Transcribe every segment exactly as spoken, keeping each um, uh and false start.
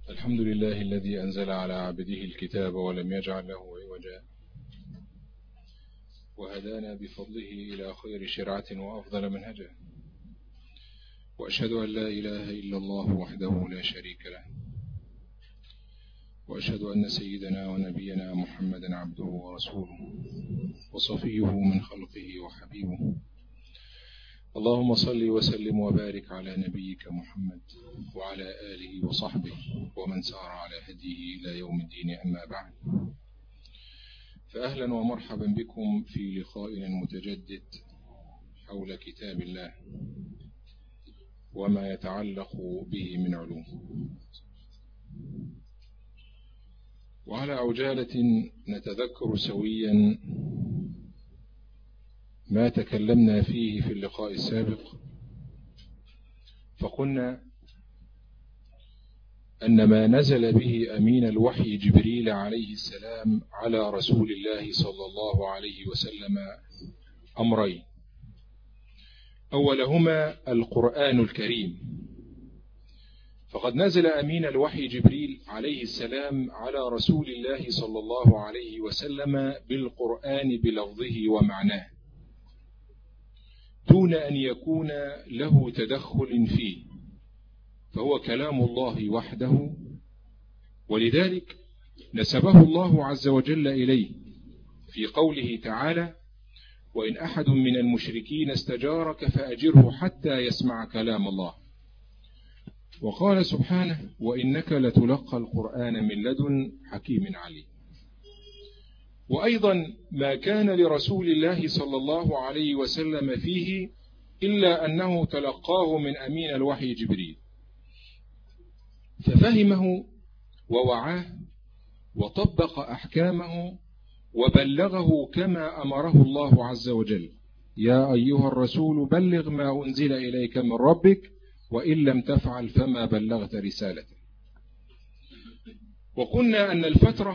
الحمد لله الذي أنزل على عبده الكتاب ولم يجعل له عوجا، وهدانا بفضله إلى خير شرعة وأفضل منهجا، وأشهد أن لا إله إلا الله وحده لا شريك له، وأشهد أن سيدنا ونبينا محمدا عبده ورسوله وصفيه من خلقه وحبيبه. اللهم صل وسلم وبارك على نبيك محمد وعلى آله وصحبه ومن سار على هديه إلى يوم الدين، أما بعد، فأهلا ومرحبا بكم في لقائنا المتجدد حول كتاب الله وما يتعلق به من علوم. وعلى عجالة نتذكر سويا ما تكلمنا فيه في اللقاء السابق، فقلنا أن ما نزل به أمين الوحي جبريل عليه السلام على رسول الله صلى الله عليه وسلم أمرين: أولهما القرآن الكريم، فقد نزل أمين الوحي جبريل عليه السلام على رسول الله صلى الله عليه وسلم بالقرآن بلفظه ومعناه دون أن يكون له تدخل فيه، فهو كلام الله وحده، ولذلك نسبه الله عز وجل إليه في قوله تعالى: وإن أحد من المشركين استجارك فأجره حتى يسمع كلام الله. وقال سبحانه: وإنك لتلقى القرآن من لدن حكيم عليم. وأيضا ما كان لرسول الله صلى الله عليه وسلم فيه إلا أنه تلقاه من أمين الوحي جبريل، ففهمه ووعاه وطبق أحكامه وبلغه كما أمره الله عز وجل: يا أيها الرسول بلغ ما أنزل إليك من ربك وإن لم تفعل فما بلغت رسالته. وقلنا أن الفترة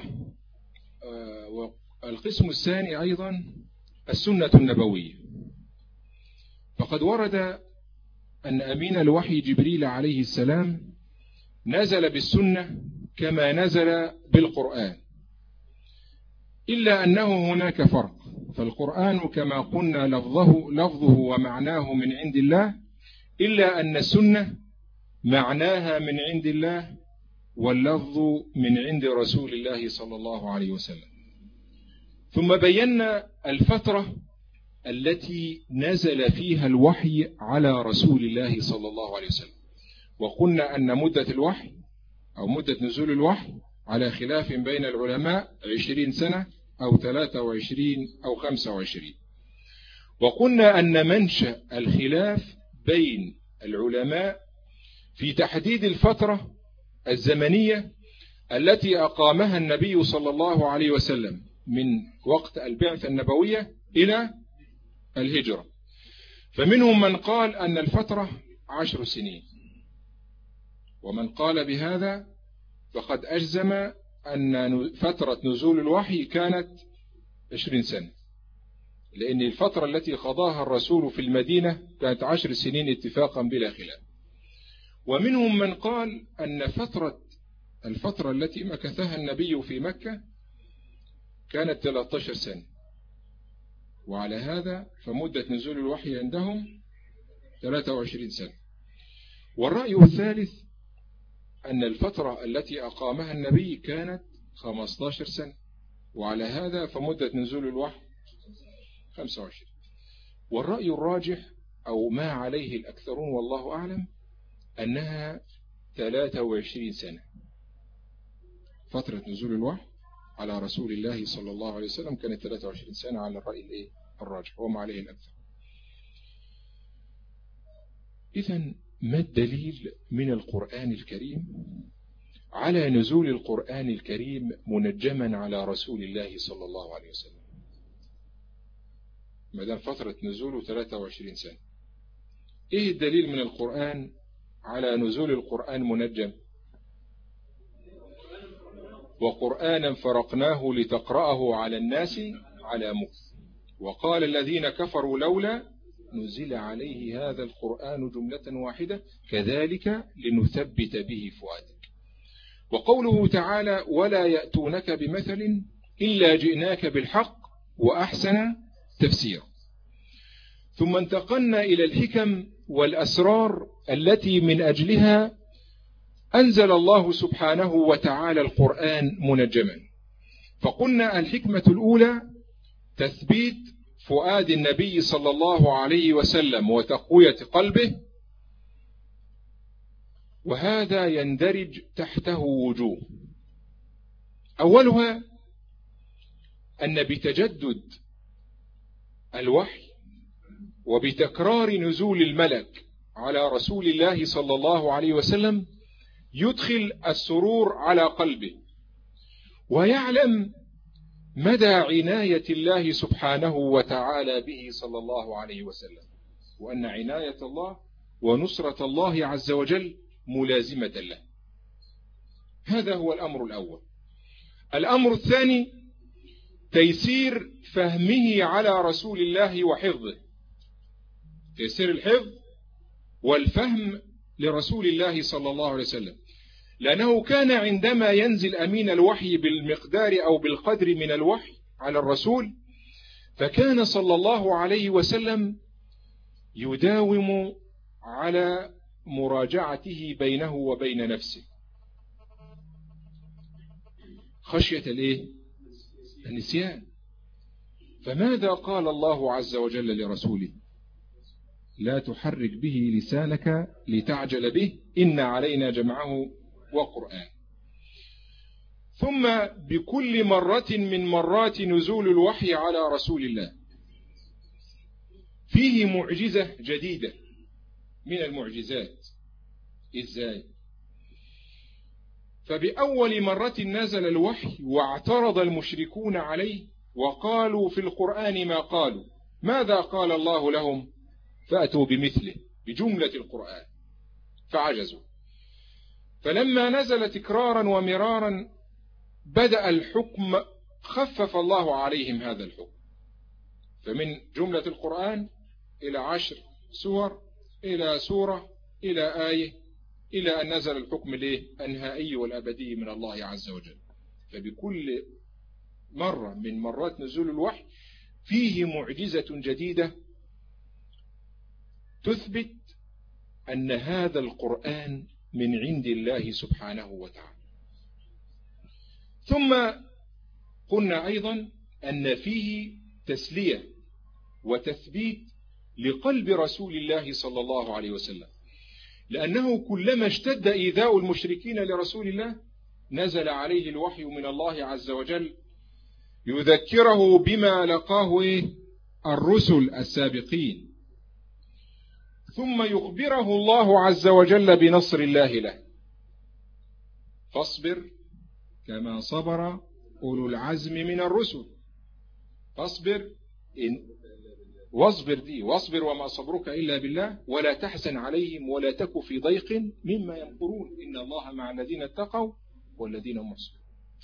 والقسم الثاني أيضا السنة النبوية، فقد ورد أن أمين الوحي جبريل عليه السلام نزل بالسنة كما نزل بالقرآن، إلا أنه هناك فرق، فالقرآن كما قلنا لفظه, لفظه ومعناه من عند الله، إلا أن السنة معناها من عند الله واللفظ من عند رسول الله صلى الله عليه وسلم. ثم بينا الفترة التي نزل فيها الوحي على رسول الله صلى الله عليه وسلم، وقلنا أن مدة الوحي أو مدة نزول الوحي على خلاف بين العلماء عشرين سنة أو ثلاثة وعشرين أو خمسة وعشرين. وقلنا أن منشأ الخلاف بين العلماء في تحديد الفترة الزمنية التي أقامها النبي صلى الله عليه وسلم من وقت البعثة النبوية إلى الهجرة، فمنهم من قال أن الفترة عشر سنين، ومن قال بهذا فقد أجزم أن فترة نزول الوحي كانت عشرين سنة، لأن الفترة التي قضاها الرسول في المدينة كانت عشر سنين اتفاقا بلا خلاف. ومنهم من قال أن فترة الفترة التي مكثها النبي في مكة كانت ثلاثة عشر سنة، وعلى هذا فمدة نزول الوحي عندهم ثلاثة وعشرين سنة. والرأي الثالث أن الفترة التي أقامها النبي كانت خمسة عشر سنة، وعلى هذا فمدة نزول الوحي خمسة وعشرين. والرأي الراجح أو ما عليه الأكثرون والله أعلم أنها ثلاثة وعشرين سنة فترة نزول الوحي على رسول الله صلى الله عليه وسلم، كانت ثلاثة وعشرين سنة على الرأي الراجح وما عليه الأكثر. إذن ما الدليل من القرآن الكريم على نزول القرآن الكريم منجما على رسول الله صلى الله عليه وسلم؟ ما دام فترة نزوله ثلاثة وعشرين سنة، إيه الدليل من القرآن على نزول القرآن منجم؟ وقرآنا فرقناه لتقرأه على الناس على مكث، وقال الذين كفروا لولا نزل عليه هذا القرآن جملة واحدة كذلك لنثبت به فؤادك. وقوله تعالى ولا يأتونك بمثل إلا جئناك بالحق وأحسن تفسير. ثم انتقلنا إلى الحكم والأسرار التي من أجلها أنزل الله سبحانه وتعالى القرآن منجما. فقلنا الحكمة الأولى تثبيت فؤاد النبي صلى الله عليه وسلم وتقوية قلبه، وهذا يندرج تحته وجوه. أولها أن بتجدد الوحي وبتكرار نزول الملك على رسول الله صلى الله عليه وسلم يدخل السرور على قلبه، ويعلم مدى عناية الله سبحانه وتعالى به صلى الله عليه وسلم، وأن عناية الله ونصرة الله عز وجل ملازمة له. هذا هو الأمر الأول. الأمر الثاني تيسير فهمه على رسول الله وحفظه، تيسير الحفظ والفهم لرسول الله صلى الله عليه وسلم، لأنه كان عندما ينزل أمين الوحي بالمقدار أو بالقدر من الوحي على الرسول، فكان صلى الله عليه وسلم يداوم على مراجعته بينه وبين نفسه خشية الايه؟ النسيان. فماذا قال الله عز وجل لرسوله؟ لا تحرك به لسانك لتعجل به إن علينا جمعه وقرآن. ثم بكل مرة من مرات نزول الوحي على رسول الله فيه معجزة جديدة من المعجزات. إزاي؟ فبأول مرة نزل الوحي واعترض المشركون عليه وقالوا في القرآن ما قالوا، ماذا قال الله لهم؟ فأتوا بمثله بجملة القرآن فعجزوا. فلما نزل تكرارا ومرارا بدأ الحكم، خفف الله عليهم هذا الحكم، فمن جملة القرآن إلى عشر سور إلى سورة إلى آية، إلى أن نزل الحكم النهائي والأبدي من الله عز وجل. فبكل مرة من مرات نزول الوحي فيه معجزة جديدة تثبت أن هذا القرآن من عند الله سبحانه وتعالى. ثم قلنا أيضا أن فيه تسلية وتثبيت لقلب رسول الله صلى الله عليه وسلم، لأنه كلما اشتد إيذاء المشركين لرسول الله نزل عليه الوحي من الله عز وجل يذكره بما لقاه الرسل السابقين، ثم يخبره الله عز وجل بنصر الله له. فاصبر كما صبر أولو العزم من الرسل. فاصبر إن واصبر دي واصبر وما صبرك إلا بالله ولا تحزن عليهم ولا تك في ضيق مما يمكرون إن الله مع الذين اتقوا والذين هم محسنون.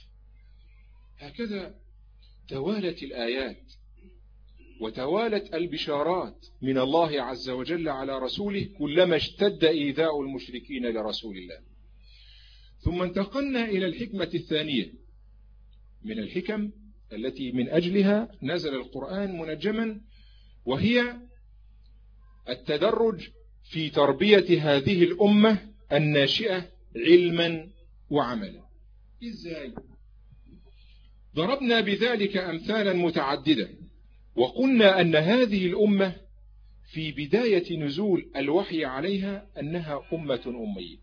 هكذا توالت الآيات وتوالت البشارات من الله عز وجل على رسوله كلما اشتد إيذاء المشركين لرسول الله. ثم انتقلنا إلى الحكمة الثانية من الحكم التي من أجلها نزل القرآن منجما، وهي التدرج في تربية هذه الأمة الناشئة علما وعملا. إزاي؟ ضربنا بذلك أمثالا متعددة، وقلنا أن هذه الأمة في بداية نزول الوحي عليها أنها أمة أمية،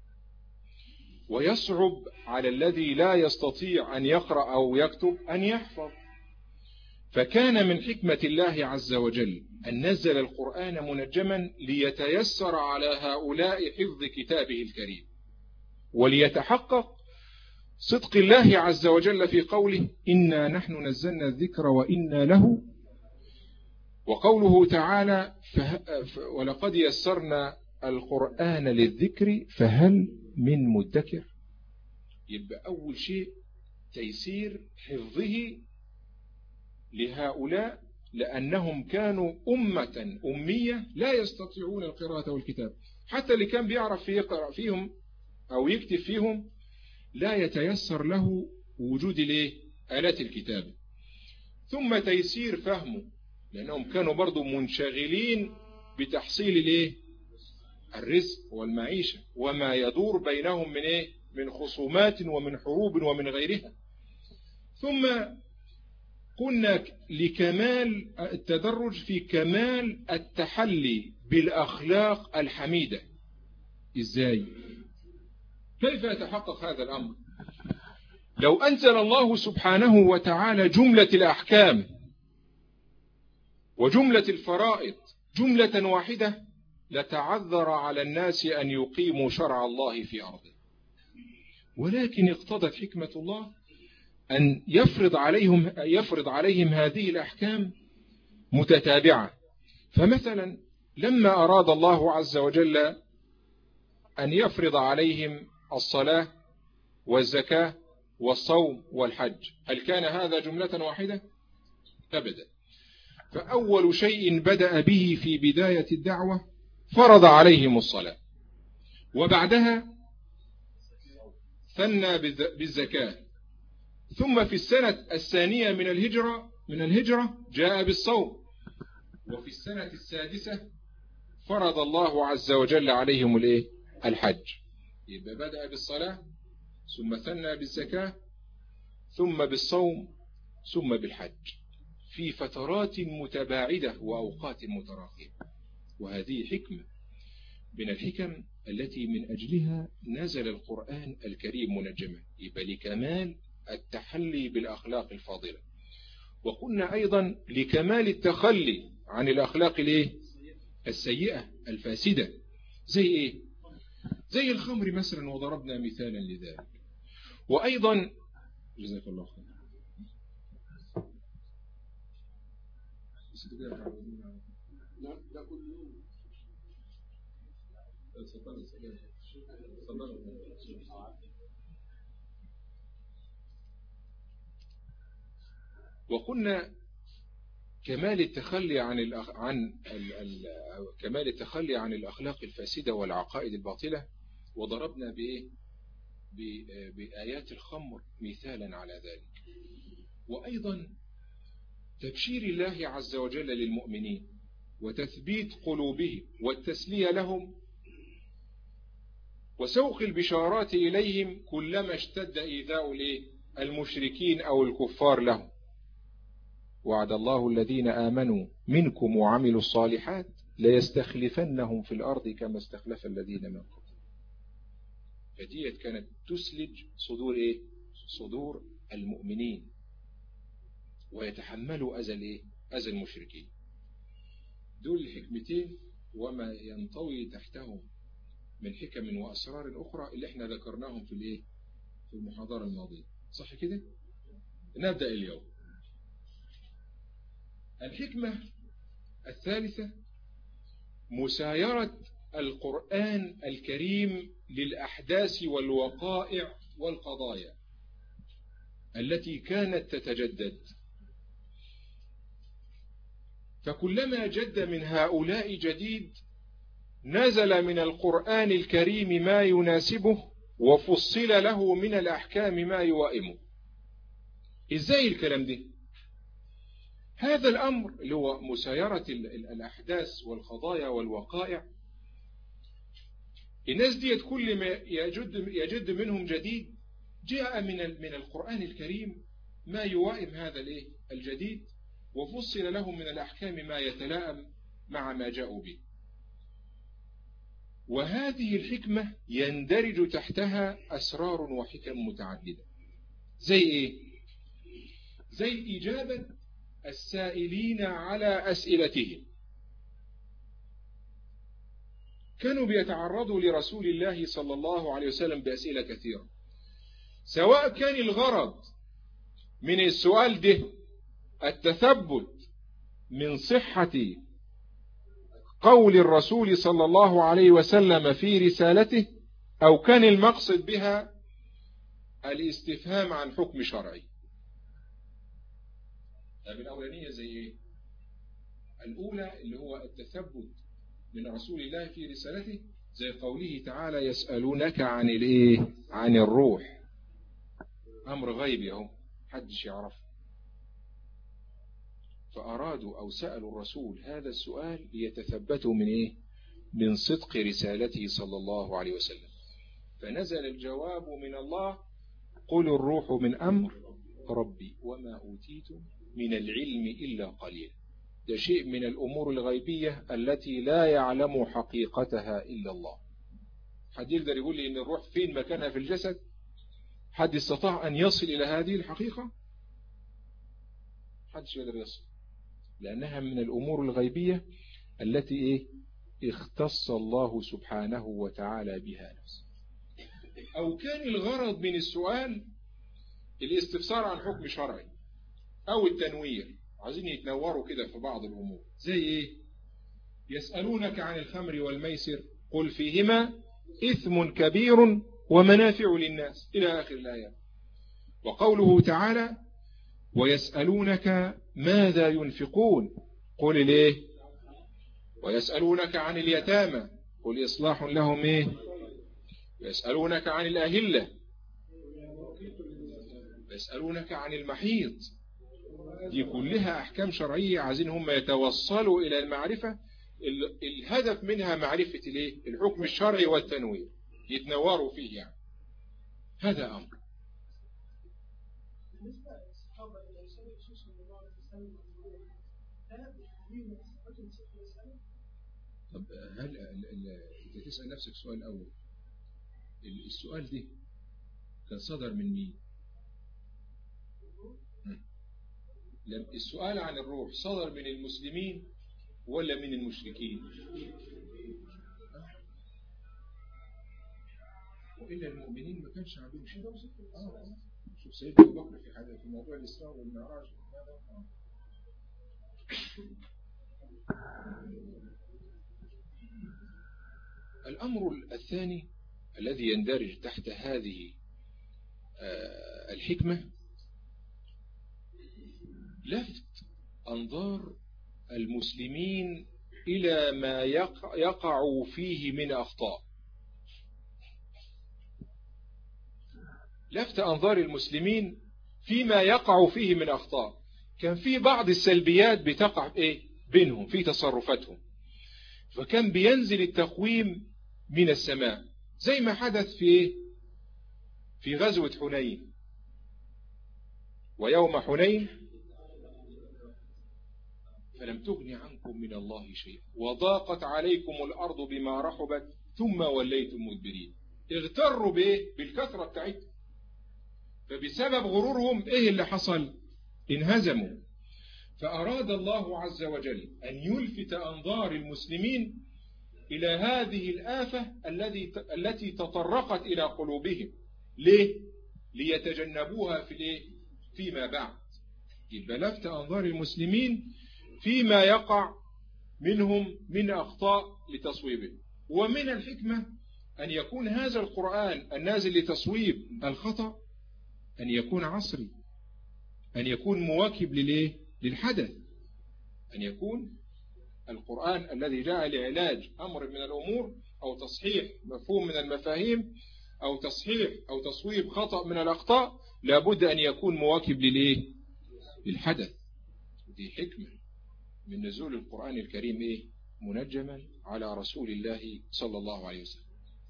ويصعب على الذي لا يستطيع أن يقرأ أو يكتب أن يحفظ. فكان من حكمة الله عز وجل أن نزل القرآن منجما ليتيسر على هؤلاء حفظ كتابه الكريم، وليتحقق صدق الله عز وجل في قوله إنا نحن نزلنا الذكر وإنا له، وقوله تعالى ولقد يسرنا القرآن للذكر فهل من مدكر. يبقى أول شيء تيسير حفظه لهؤلاء، لأنهم كانوا أمة أمية لا يستطيعون القراءة والكتاب. حتى اللي كان بيعرف يقرأ فيهم أو يكتب فيهم لا يتيسر له وجود الايه آلات الكتابة، ثم تيسير فهمه لأنهم كانوا برضو منشغلين بتحصيل الايه الرزق والمعيشة وما يدور بينهم من ايه من خصومات ومن حروب ومن غيرها. ثم قلنا لكمال التدرج في كمال التحلي بالأخلاق الحميدة. إزاي؟ كيف يتحقق هذا الأمر؟ لو أنزل الله سبحانه وتعالى جملة الأحكام وجملة الفرائض جملة واحدة لتعذر على الناس أن يقيموا شرع الله في أرضه، ولكن اقتضت حكمة الله أن يفرض عليهم يفرض عليهم هذه الأحكام متتابعة. فمثلا لما أراد الله عز وجل أن يفرض عليهم الصلاة والزكاة والصوم والحج، هل كان هذا جملة واحدة؟ أبدا. فأول شيء بدأ به في بداية الدعوة فرض عليهم الصلاة، وبعدها ثنى بالزكاة، ثم في السنة الثانية من الهجرة من الهجرة جاء بالصوم، وفي السنة السادسة فرض الله عز وجل عليهم الايه الحج. يبقى بدأ بالصلاة ثم ثنى بالزكاة ثم بالصوم ثم بالحج في فترات متباعدة وأوقات متراخية. وهذه حكمة من الحكم التي من أجلها نزل القرآن الكريم منجما، يبقى لكمال التحلي بالأخلاق الفاضلة. وقلنا أيضا لكمال التخلي عن الأخلاق الايه السيئة الفاسدة. زي إيه؟ زي الخمر مثلا، وضربنا مثالا لذلك. وأيضا جزاك الله خير. وقلنا كمال التخلي عن الأخ... عن ال... ال... كمال التخلي عن الأخلاق الفاسدة والعقائد الباطلة، وضربنا بإيه؟ ب... بآيات الخمر مثالا على ذلك. وأيضا تبشير الله عز وجل للمؤمنين وتثبيت قلوبهم والتسلية لهم وسوق البشارات إليهم كلما اشتد إيذاء المشركين أو الكفار لهم. وعد الله الذين آمنوا منكم وعملوا الصالحات ليستخلفنهم في الأرض كما استخلف الذين من قبل. فديت كانت تسلج صدور إيه؟ صدور المؤمنين ويتحملوا أذى الإيه؟ أذى المشركين. دول الحكمتين وما ينطوي تحتهم من حكم وأسرار أخرى اللي احنا ذكرناهم في الإيه؟ في المحاضرة الماضية. صح كده؟ نبدأ اليوم. الحكمة الثالثة مسايرة القرآن الكريم للأحداث والوقائع والقضايا التي كانت تتجدد، فكلما جد من هؤلاء جديد نزل من القرآن الكريم ما يناسبه وفصل له من الأحكام ما يوائمه. إزاي الكلام ده؟ هذا الأمر اللي هو مسايرة الأحداث والقضايا والوقائع، الناس ديت كل ما يجد, يجد منهم جديد جاء من من القرآن الكريم ما يوائم هذا الايه الجديد وفصل لهم من الأحكام ما يتلائم مع ما جاءوا به. وهذه الحكمة يندرج تحتها أسرار وحكم متعددة. زي إيه؟ زي إجابة السائلين على أسئلتهم. كانوا بيتعرضوا لرسول الله صلى الله عليه وسلم بأسئلة كثيرة، سواء كان الغرض من السؤال ده التثبت من صحة قول الرسول صلى الله عليه وسلم في رسالته، أو كان المقصد بها الاستفهام عن حكم شرعي. طيب الأولانية زي إيه؟ الأولى اللي هو التثبت من رسول الله في رسالته، زي قوله تعالى يسألونك عن الإيه؟ عن الروح، أمر غيبي اهو محدش يعرفه. فأرادوا أو سألوا الرسول هذا السؤال ليتثبتوا من إيه؟ من صدق رسالته صلى الله عليه وسلم. فنزل الجواب من الله: قل الروح من أمر ربي وما أوتيتم من العلم إلا قليل. ده شيء من الأمور الغيبية التي لا يعلم حقيقتها إلا الله. حد يقدر يقول لي إن الروح فين مكانها في الجسد؟ حد استطاع أن يصل إلى هذه الحقيقة؟ حدش يقدر يصل، لأنها من الأمور الغيبية التي إيه؟ اختص الله سبحانه وتعالى بها نفسه. أو كان الغرض من السؤال الاستفسار عن حكم شرعي أو التنوير، عايزين يتنوروا كده في بعض الأمور. زي إيه؟ يسألونك عن الخمر والميسر قل فيهما إثم كبير ومنافع للناس إلى آخر الآية. وقوله تعالى: ويسألونك ماذا ينفقون قل ليه؟ ويسألونك عن اليتامى قل إصلاح لهم إيه؟ يسألونك عن الأهلة، يسألونك عن المحيط. دي كلها أحكام شرعية عايزين هم يتوصلوا إلى المعرفة، الهدف منها معرفة الايه؟ الحكم الشرعي والتنوير، يتنوروا فيه يعني. هذا أمر. طب هل انت تسأل نفسك سؤال أول، السؤال ده كان صدر من مين؟ السؤال عن الروح صدر من المسلمين ولا من المشركين؟ وإلا المؤمنين ما كانش عندهم شيء. آه. شوف سيدنا أبو بكر في حديث في موضوع الإسراء والمعراج. الأمر الثاني الذي يندرج تحت هذه الحكمة لفت أنظار المسلمين إلى ما يقع فيه من أخطاء. لفت أنظار المسلمين فيما يقع فيه من أخطاء. كان في بعض السلبيات بتقع إيه بينهم في تصرفاتهم، فكان بينزل التقويم من السماء زي ما حدث في إيه؟ في غزوة حنين. ويوم حنين فلم تغن عنكم من الله شيئا وضاقت عليكم الأرض بما رحبت ثم وليتم مدبرين. اغتروا بإيه؟ بالكثرة بتاعتهم، فبسبب غرورهم إيه اللي حصل؟ انهزموا. فأراد الله عز وجل أن يلفت أنظار المسلمين إلى هذه الآفة التي التي تطرقت إلى قلوبهم. ليه؟ ليتجنبوها في الإيه؟ فيما بعد. يبقى لفت أنظار المسلمين فيما يقع منهم من أخطاء لتصويبه. ومن الحكمة أن يكون هذا القرآن النازل لتصويب الخطأ أن يكون عصري، أن يكون مواكب للإيه؟ للحدث، أن يكون القرآن الذي جاء لعلاج أمر من الأمور أو تصحيح مفهوم من المفاهيم أو تصحيح أو تصويب خطأ من الأخطاء لابد أن يكون مواكب للإيه؟ للحدث. دي حكمة من نزول القرآن الكريم إيه؟ منجما على رسول الله صلى الله عليه وسلم.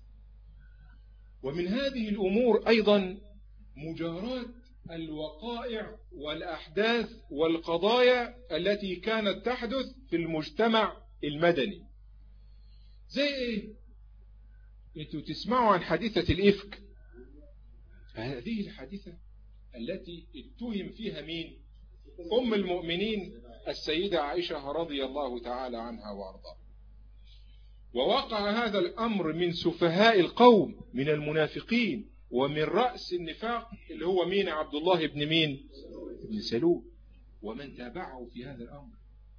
ومن هذه الأمور أيضا مجاراة الوقائع والأحداث والقضايا التي كانت تحدث في المجتمع المدني. زي إيه؟ أنتوا تسمعوا عن حادثة الإفك. هذه الحادثة التي اتهم فيها مين؟ أم المؤمنين السيدة عائشة رضي الله تعالى عنها وارضاها. ووقع هذا الأمر من سفهاء القوم من المنافقين، ومن رأس النفاق اللي هو مين؟ عبد الله بن مين؟ بن سلول ومن تابعه في هذا الأمر.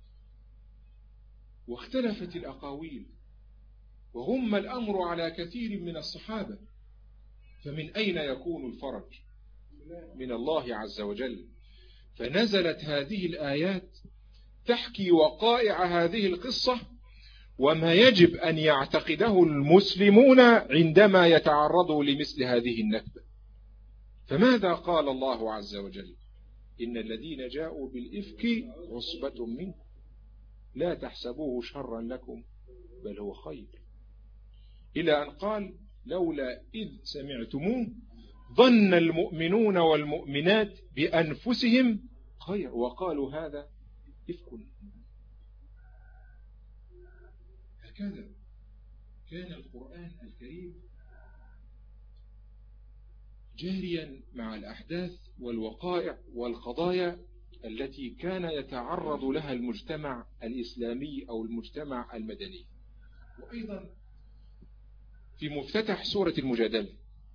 واختلفت الأقاويل وغم الأمر على كثير من الصحابة. فمن أين يكون الفرج؟ من الله عز وجل. فنزلت هذه الآيات تحكي وقائع هذه القصة وما يجب أن يعتقده المسلمون عندما يتعرضوا لمثل هذه النكبة. فماذا قال الله عز وجل؟ إن الذين جاءوا بالإفك عصبة منكم لا تحسبوه شرا لكم بل هو خير، إلى أن قال لولا إذ سمعتموه ظن المؤمنون والمؤمنات بأنفسهم خير وقالوا هذا إفك. هكذا كان القرآن الكريم جاريا مع الأحداث والوقائع والقضايا التي كان يتعرض لها المجتمع الإسلامي أو المجتمع المدني. وأيضا في مفتتح سورة المجادلة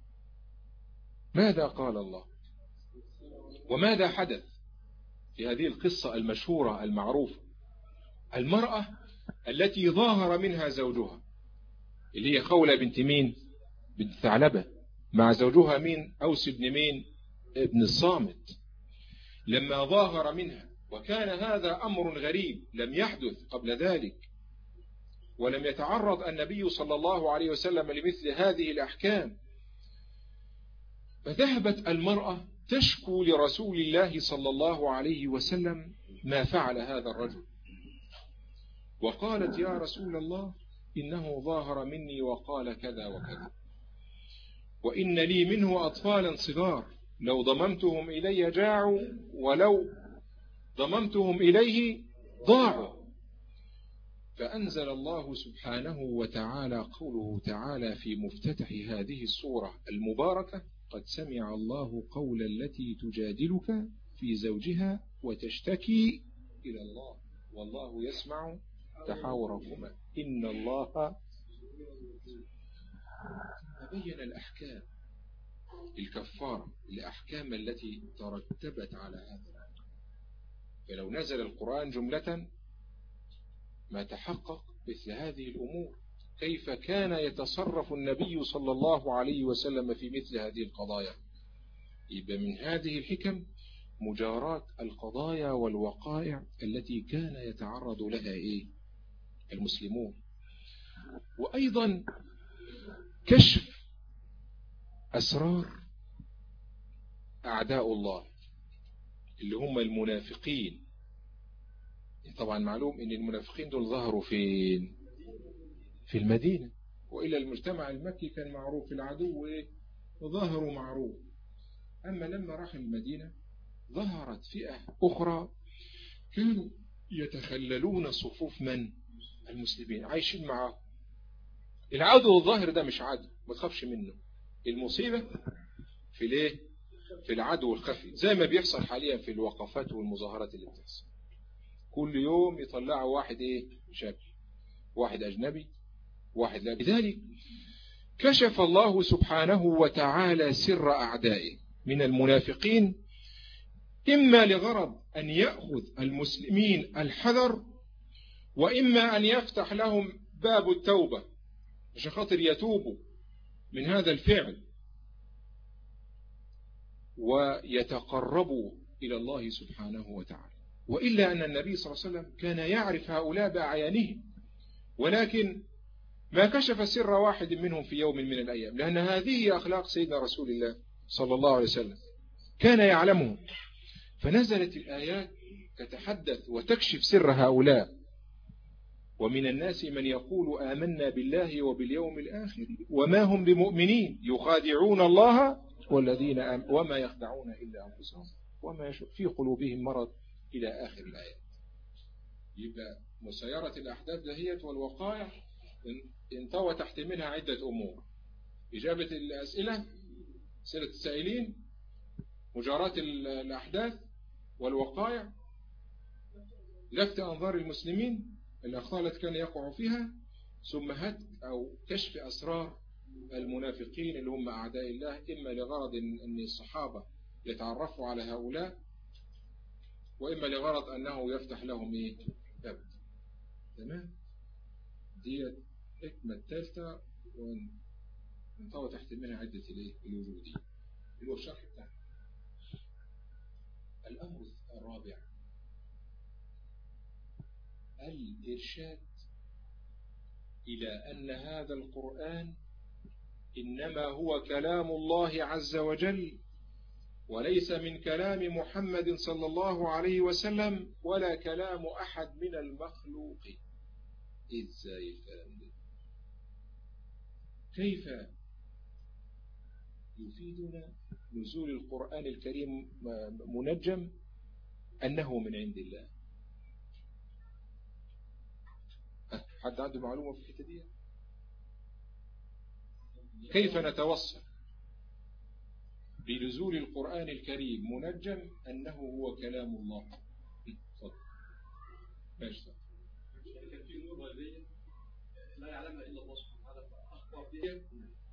ماذا قال الله وماذا حدث في هذه القصة المشهورة المعروفة؟ المرأة التي ظاهر منها زوجها اللي هي خولة بنت مين؟ بنت ثعلبة، مع زوجها مين؟ أوس بن مين؟ ابن الصامت. لما ظاهر منها، وكان هذا أمر غريب لم يحدث قبل ذلك، ولم يتعرض النبي صلى الله عليه وسلم لمثل هذه الأحكام، فذهبت المرأة تشكو لرسول الله صلى الله عليه وسلم ما فعل هذا الرجل، وقالت يا رسول الله إنه ظاهر مني وقال كذا وكذا، وإن لي منه أطفالا صغار لو ضممتهم إلي جاعوا ولو ضممتهم إليه ضاعوا. فأنزل الله سبحانه وتعالى قوله تعالى في مفتتح هذه السورة المباركة قد سمع الله قول التي تجادلك في زوجها وتشتكي إلى الله والله يسمع تحاوركما إن الله. تبين الأحكام الكفارة الأحكام التي ترتبت على هذا. فلو نزل القرآن جملة ما تحقق مثل هذه الأمور. كيف كان يتصرف النبي صلى الله عليه وسلم في مثل هذه القضايا؟ يبقى من هذه الحكم مجاراة القضايا والوقائع التي كان يتعرض لها إيه المسلمون. وأيضا كشف أسرار أعداء الله اللي هم المنافقين. طبعا معلوم ان المنافقين دول ظهروا فين؟ في المدينة، وإلا المجتمع المكي كان معروف العدو وظهروا معروف. أما لما راح المدينة ظهرت فئة أخرى كانوا يتخللون صفوف من؟ المسلمين، عايشين معه. العدو الظاهر ده مش عدو ما تخافش منه، المصيبة في ليه؟ في العدو الخفي، زي ما بيحصل حاليا في الوقفات والمظاهرات اللي بتحصل. كل يوم يطلعوا واحد ايه شكل، واحد أجنبي، واحد لا. لذلك كشف الله سبحانه وتعالى سر أعدائه من المنافقين، إما لغرض أن يأخذ المسلمين الحذر، وإما أن يفتح لهم باب التوبة عشان خاطر يتوبوا من هذا الفعل ويتقربوا إلى الله سبحانه وتعالى. وإلا أن النبي صلى الله عليه وسلم كان يعرف هؤلاء بأعيانهم، ولكن ما كشف سر واحد منهم في يوم من الأيام، لأن هذه أخلاق سيدنا رسول الله صلى الله عليه وسلم كان يعلمهم. فنزلت الآيات تتحدث وتكشف سر هؤلاء. ومن الناس من يقول آمنا بالله وباليوم الآخر وما هم بمؤمنين يخادعون الله والذين آمنوا وما يخدعون إلا أنفسهم وما في قلوبهم مرض إلى آخر الآيات. يبقى مسيرة الأحداث دهيت والوقائع انطوى تحت منها عدة أمور: إجابة الأسئلة، أسئلة السائلين، مجاراة الأحداث والوقائع، لفت أنظار المسلمين الأخطاء التي كان يقع فيها، ثم هتك أو كشف أسرار المنافقين اللي هم أعداء الله، إما لغرض أن الصحابة يتعرفوا على هؤلاء، وإما لغرض أنه يفتح لهم إيه باب. تمام؟ دي حكمة الثالثة وانطوى تحت منها عدة الوجودية اللي هو الشرح بتاعه. الأمر الرابع الإرشاد إلى أن هذا القرآن إنما هو كلام الله عز وجل وليس من كلام محمد صلى الله عليه وسلم ولا كلام أحد من المخلوقين. إزاي الكلام ده؟ كيف يفيدنا نزول القرآن الكريم منجم أنه من عند الله؟ حد عنده معلومة في الحتة دي؟ كيف نتوصل بنزول القرآن الكريم منجم أنه هو كلام الله؟ تفضل. ماشي. لا يعلمها إلا الله سبحانه وتعالى فأخبر بها.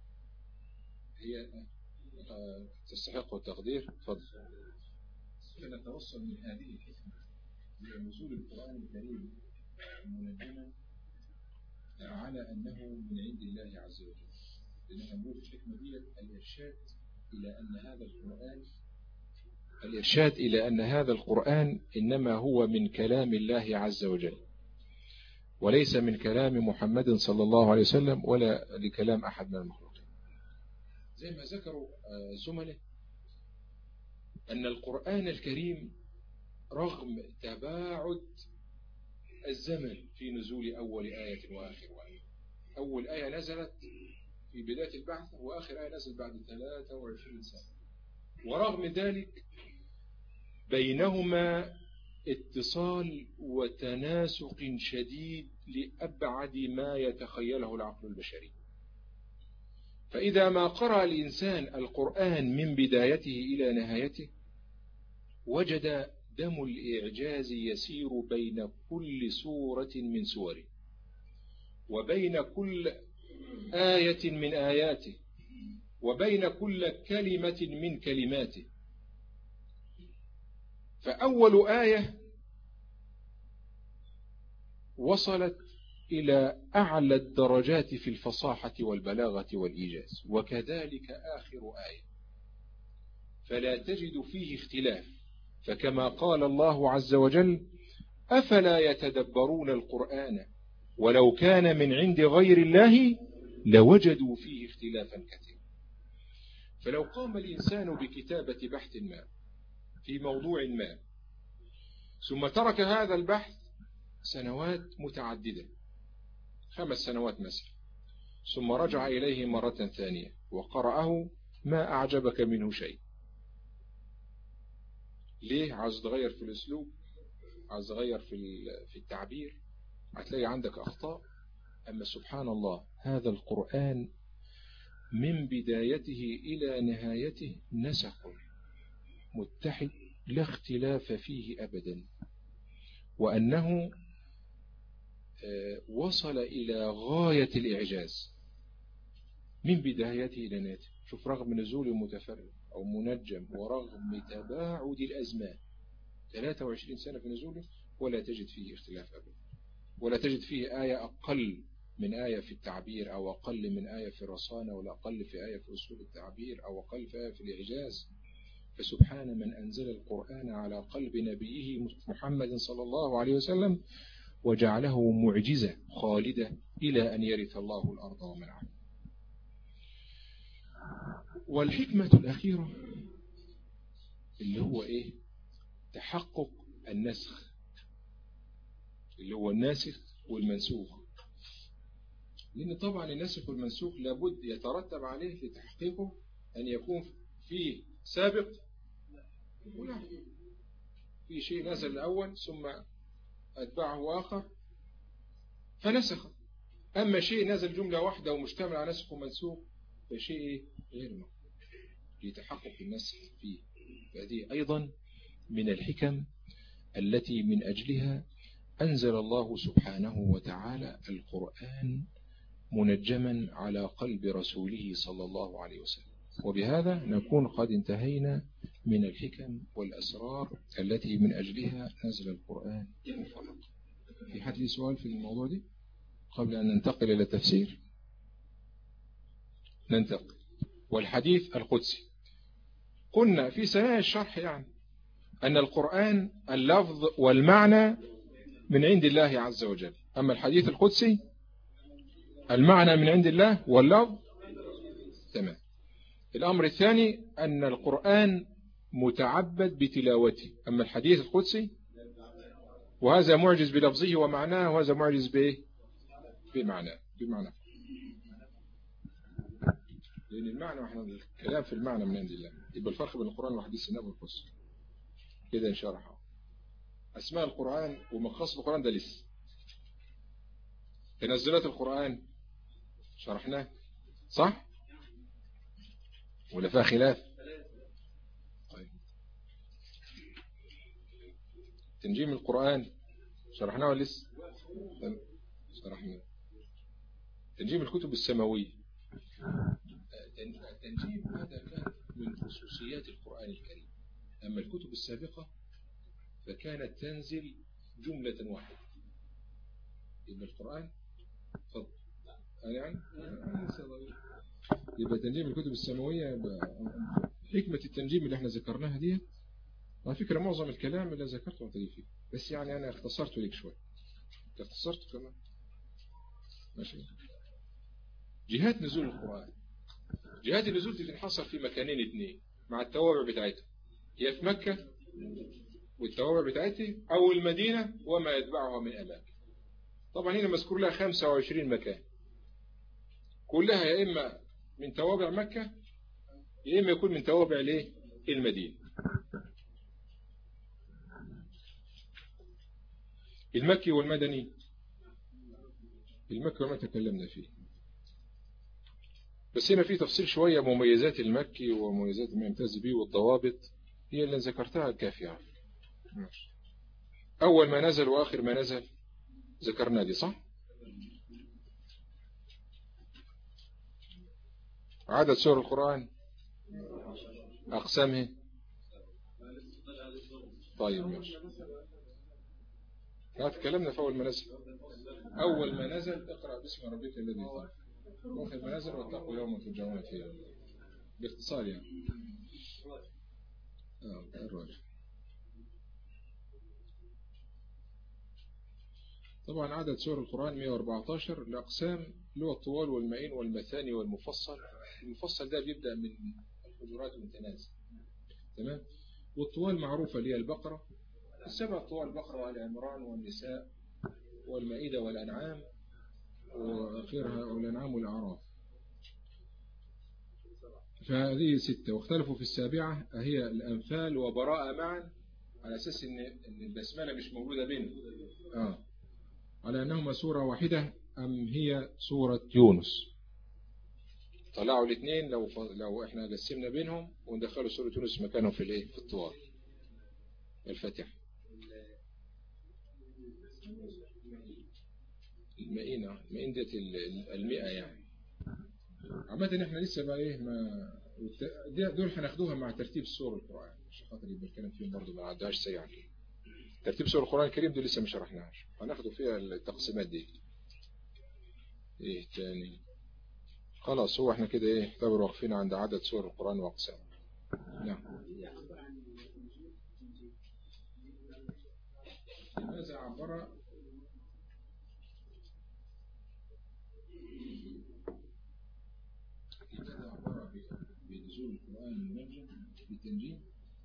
هي تستحق التقدير. تفضل. نتوصل من هذه الحكمة لنزول القرآن الكريم منجما على أنه من عند الله عز وجل، لأنها نقول الحكمة دي الإرشاد إلى أن هذا القرآن الإرشاد إلى أن هذا القرآن إنما هو من كلام الله عز وجل، وليس من كلام محمد صلى الله عليه وسلم ولا لكلام أحد من المخلوقين. زي ما ذكروا الزملاء أن القرآن الكريم رغم تباعد الزمن في نزول أول آية وآخر آية، أول آية نزلت في بداية البعث وآخر آية نزلت بعد ثلاثة وعشرين سنة، ورغم ذلك بينهما اتصال وتناسق شديد لأبعد ما يتخيله العقل البشري. فإذا ما قرأ الإنسان القرآن من بدايته إلى نهايته وجد دم الإعجاز يسير بين كل سورة من سوره، وبين كل آية من آياته، وبين كل كلمة من كلماته. فأول آية وصلت إلى أعلى الدرجات في الفصاحة والبلاغة والإيجاز، وكذلك آخر آية، فلا تجد فيه اختلاف. فكما قال الله عز وجل: أفلا يتدبرون القرآن ولو كان من عند غير الله لوجدوا فيه اختلافا كثيرا. فلو قام الإنسان بكتابة بحث ما في موضوع ما ثم ترك هذا البحث سنوات متعددة، خمس سنوات مثلا، ثم رجع إليه مرة ثانية وقرأه، ما أعجبك منه شيء. ليه؟ عايز تغير في الأسلوب، عايز تغير في في التعبير، هتلاقي عندك أخطاء. أما سبحان الله هذا القرآن من بدايته إلى نهايته نسق متحد لا اختلاف فيه أبدا، وأنه وصل إلى غاية الإعجاز من بدايته إلى نهايته. شوف، رغم نزول متفرد أو منجم ورغم تباعد الأزمان ثلاثة وعشرين سنة في نزوله ولا تجد فيه اختلاف أبدا، ولا تجد فيه آية أقل من آية في التعبير، أو أقل من آية في الرصانة، ولا أقل في آية في أسلوب التعبير، أو أقل في آية في الإعجاز. فسبحان من أنزل القرآن على قلب نبيه محمد صلى الله عليه وسلم وجعله معجزة خالدة إلى أن يرث الله الأرض ومن عليها. والحكمة الأخيرة اللي هو إيه؟ تحقق النسخ، اللي هو الناسخ والمنسوخ. لأن طبعا الناسخ والمنسوخ لابد يترتب عليه لتحقيقه أن يكون فيه سابق ولا في شيء نزل الأول ثم أتبعه آخر فنسخ. أما شيء نزل جملة واحدة ومشتمل على نسخ ومنسوخ فشيء غير مقبول لتحقق النسخ فيه. فهذه أيضا من الحكم التي من أجلها أنزل الله سبحانه وتعالى القرآن منجما على قلب رسوله صلى الله عليه وسلم. وبهذا نكون قد انتهينا من الحكم والأسرار التي من أجلها نزل القرآن مفرقا. في حد لي سؤال في الموضوع دي قبل أن ننتقل إلى التفسير؟ ننتقل. والحديث القدسي قلنا في ثنايا الشرح يعني أن القرآن اللفظ والمعنى من عند الله عز وجل، أما الحديث القدسي المعنى من عند الله واللفظ تمام. الأمر الثاني أن القرآن متعبد بتلاوته. أما الحديث القدسي وهذا معجز بلفظه ومعناه، وهذا معجز بايه؟ بمعناه بمعناه لأن المعنى، واحنا الكلام في المعنى من عند الله. يبقى الفرق بين القرآن والحديث النبوي القدسي كده نشرحه. أسماء القرآن ومقاصد القرآن ده لسه. تنزلات القرآن شرحناه صح ولا فيها خلاف؟ طيب. تنجيم القرآن شرحناه ولا لسه؟ شرحناه. تنجيم الكتب السماوية، التنجيم هذا كان من خصوصيات القرآن الكريم. أما الكتب السابقة فكانت تنزل جملة واحدة. يبقى القرآن فضل يعني يبقى تنجيم الكتب السماوية. حكمة التنجيم اللي احنا ذكرناها دي على فكرة معظم الكلام اللي ذكرته هتلاقيه فيه، بس يعني أنا اختصرته لك شوية. اختصرته كمان ماشي. جهات نزول القرآن، جهات النزول تتحصل في مكانين اثنين مع التوابع بتاعتها، هي في مكة والتوابع بتاعتها أو المدينة وما يتبعها من أماكن. طبعا هنا مذكور لها خمسة وعشرين مكان، كلها يا إما من توابع مكة يا إما يكون من توابع ليه المدينة. المكي والمدني، المكي وما تكلمنا فيه، بس هنا في تفصيل شوية مميزات المكي ومميزات ما يمتاز به والضوابط هي اللي ذكرتها الكافية. أول ما نزل وآخر ما نزل ذكرنا دي صح؟ عدد سور القرآن، أقسامه. طيب ماشي. تكلمنا في أول ما نزل. أول ما نزل اقرأ باسم ربك الذي خلق، وآخر ما نزل واتقوا يوما ترجعون فيه، باختصار يعني. آه الراجل. طبعا عدد سور القرآن مئة وأربعة عشر. الأقسام اللي هو الطوال والمعين والمثاني والمفصل. المفصل ده بيبدأ من الحجرات والتنازل تمام. والطوال معروفة اللي هي البقرة، السبع طوال البقرة والعمران والنساء والمائدة والأنعام وآخرها والأنعام والأعراف. فهذه ستة، واختلفوا في السابعة هي الأنفال وبراءة معا، على أساس إن البسملة مش موجودة بينهم آه. على أنهما سورة واحدة أم هي سورة يونس. طلعوا الاثنين لو ف... لو احنا قسمنا بينهم وندخلوا سورة يونس مكانهم في الايه في الطوال. الفاتحة المئين المئين ديت المئة يعني. عامة احنا لسه بقى ايه ما دول هناخدوها مع ترتيب سور القرآن عشان خاطر يبقى الكلام فيهم برضه ما عداش سريعا كده. ترتيب سور القرآن الكريم دي لسه ما شرحناهاش، هناخده فيها التقسيمات دي. ايه تاني؟ خلاص هو احنا كده ايه اعتبر واقفين عند عدد سور القرآن واقسام. نعم. لماذا عبر لماذا عبر بنزول القرآن المنجم بالتنجيم؟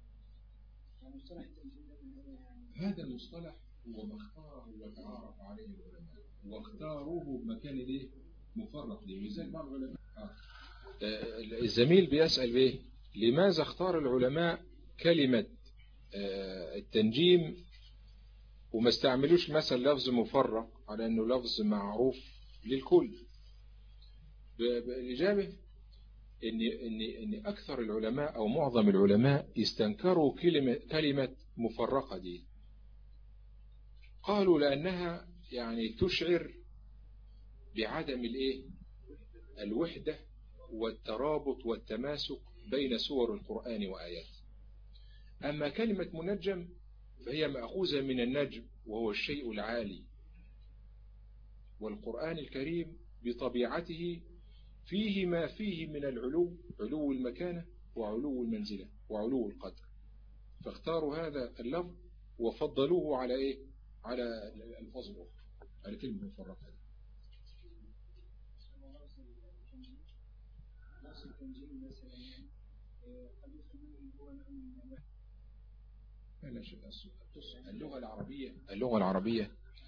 هذا المصطلح هو ما اختاره وتعارف عليه العلماء واختاروه بمكان ايه مفرق ليه. لذلك بعض العلماء آه. الزميل بيسأل بايه لماذا اختار العلماء كلمة آه التنجيم وما استعملوش مثلا لفظ مفرق على انه لفظ معروف للكل. بالإجابة ان ان ان اكثر العلماء او معظم العلماء استنكروا كلمة كلمة مفرقة دي. قالوا لأنها يعني تشعر بعدم الايه الوحدة والترابط والتماسك بين سور القرآن وآياته. أما كلمة منجم فهي مأخوذة من النجم وهو الشيء العالي، والقرآن الكريم بطبيعته فيه ما فيه من العلو، علو المكانة وعلو المنزلة وعلو القدر، فاختاروا هذا اللفظ وفضلوه على ايه على الألفاظ الأخرى على كلمة مفرقة. نفس التنجيم مثلا اللغة العربية اللغة العربية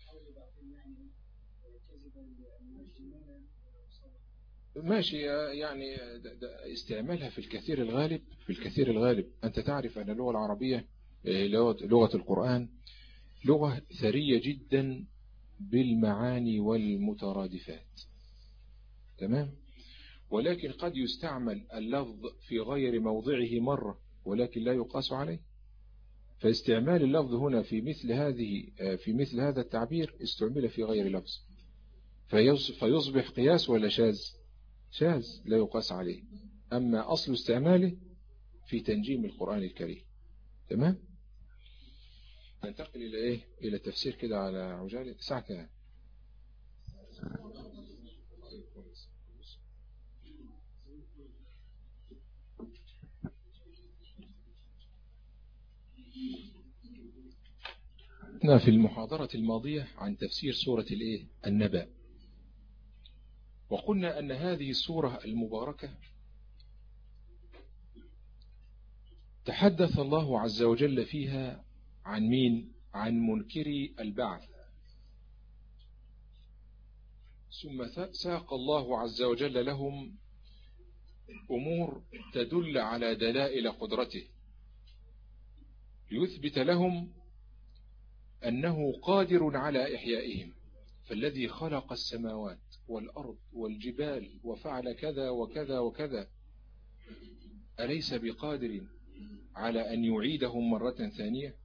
ماشي يعني استعمالها في الكثير الغالب في الكثير الغالب أنت تعرف أن اللغة العربية لغة القرآن لغة ثرية جدا بالمعاني والمترادفات، تمام؟ ولكن قد يستعمل اللفظ في غير موضعه مرة ولكن لا يقاس عليه، فاستعمال اللفظ هنا في مثل هذه في مثل هذا التعبير استعمل في غير لفظ فيصبح قياس ولا شاذ؟ شاذ لا يقاس عليه. أما أصل استعماله في تنجيم القرآن الكريم، تمام؟ ننتقل إلى إيه؟ إلى التفسير كده على عجالة ساعة كده. في المحاضرة الماضية عن تفسير سورة الإيه؟ النبأ، وقلنا أن هذه السورة المباركة تحدث الله عز وجل فيها عن مين؟ عن منكري البعث، ثم ساق الله عز وجل لهم أمور تدل على دلائل قدرته ليثبت لهم أنه قادر على إحيائهم. فالذي خلق السماوات والأرض والجبال وفعل كذا وكذا وكذا أليس بقادر على أن يعيدهم مرة ثانية؟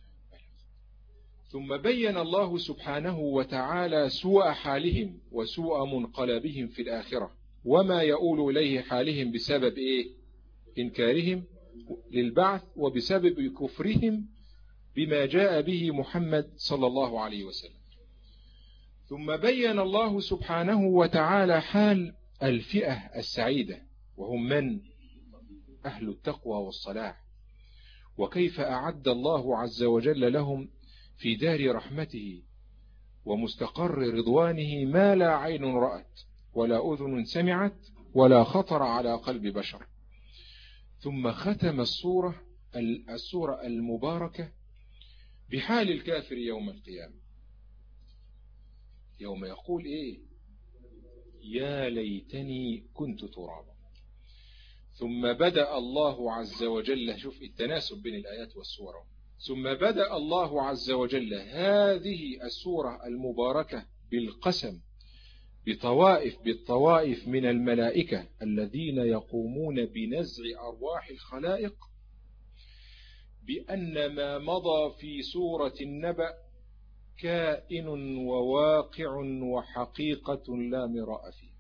ثم بين الله سبحانه وتعالى سوء حالهم وسوء منقلبهم في الآخرة وما يؤول إليه حالهم بسبب إيه؟ إنكارهم للبعث وبسبب كفرهم بما جاء به محمد صلى الله عليه وسلم. ثم بين الله سبحانه وتعالى حال الفئة السعيدة وهم من؟ أهل التقوى والصلاح، وكيف أعد الله عز وجل لهم في دار رحمته ومستقر رضوانه ما لا عين رأت ولا أذن سمعت ولا خطر على قلب بشر. ثم ختم السورة السورة المباركة بحال الكافر يوم القيامة، يوم يقول إيه؟ يا ليتني كنت ترابا. ثم بدأ الله عز وجل، شوف التناسب بين الآيات والسورة، ثم بدأ الله عز وجل هذه السورة المباركة بالقسم بطوائف بالطوائف من الملائكة الذين يقومون بنزع أرواح الخلائق بأن ما مضى في سورة النبأ كائن وواقع وحقيقة لا مراء فيه.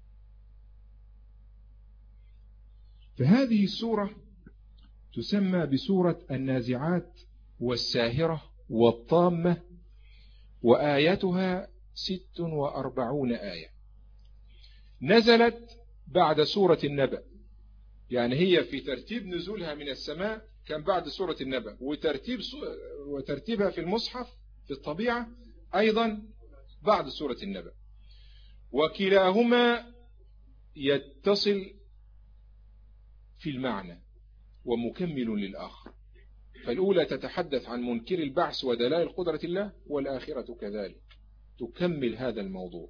فهذه السورة تسمى بسورة النازعات والساهرة والطامة، وآياتها ست وأربعون آية. نزلت بعد سورة النبأ، يعني هي في ترتيب نزولها من السماء كان بعد سورة النبأ، وترتيب وترتيبها في المصحف في الطبيعة أيضا بعد سورة النبأ، وكلاهما يتصل في المعنى ومكمل للآخر. فالأولى تتحدث عن منكر البعث ودلائل قدرة الله، والآخرة كذلك تكمل هذا الموضوع.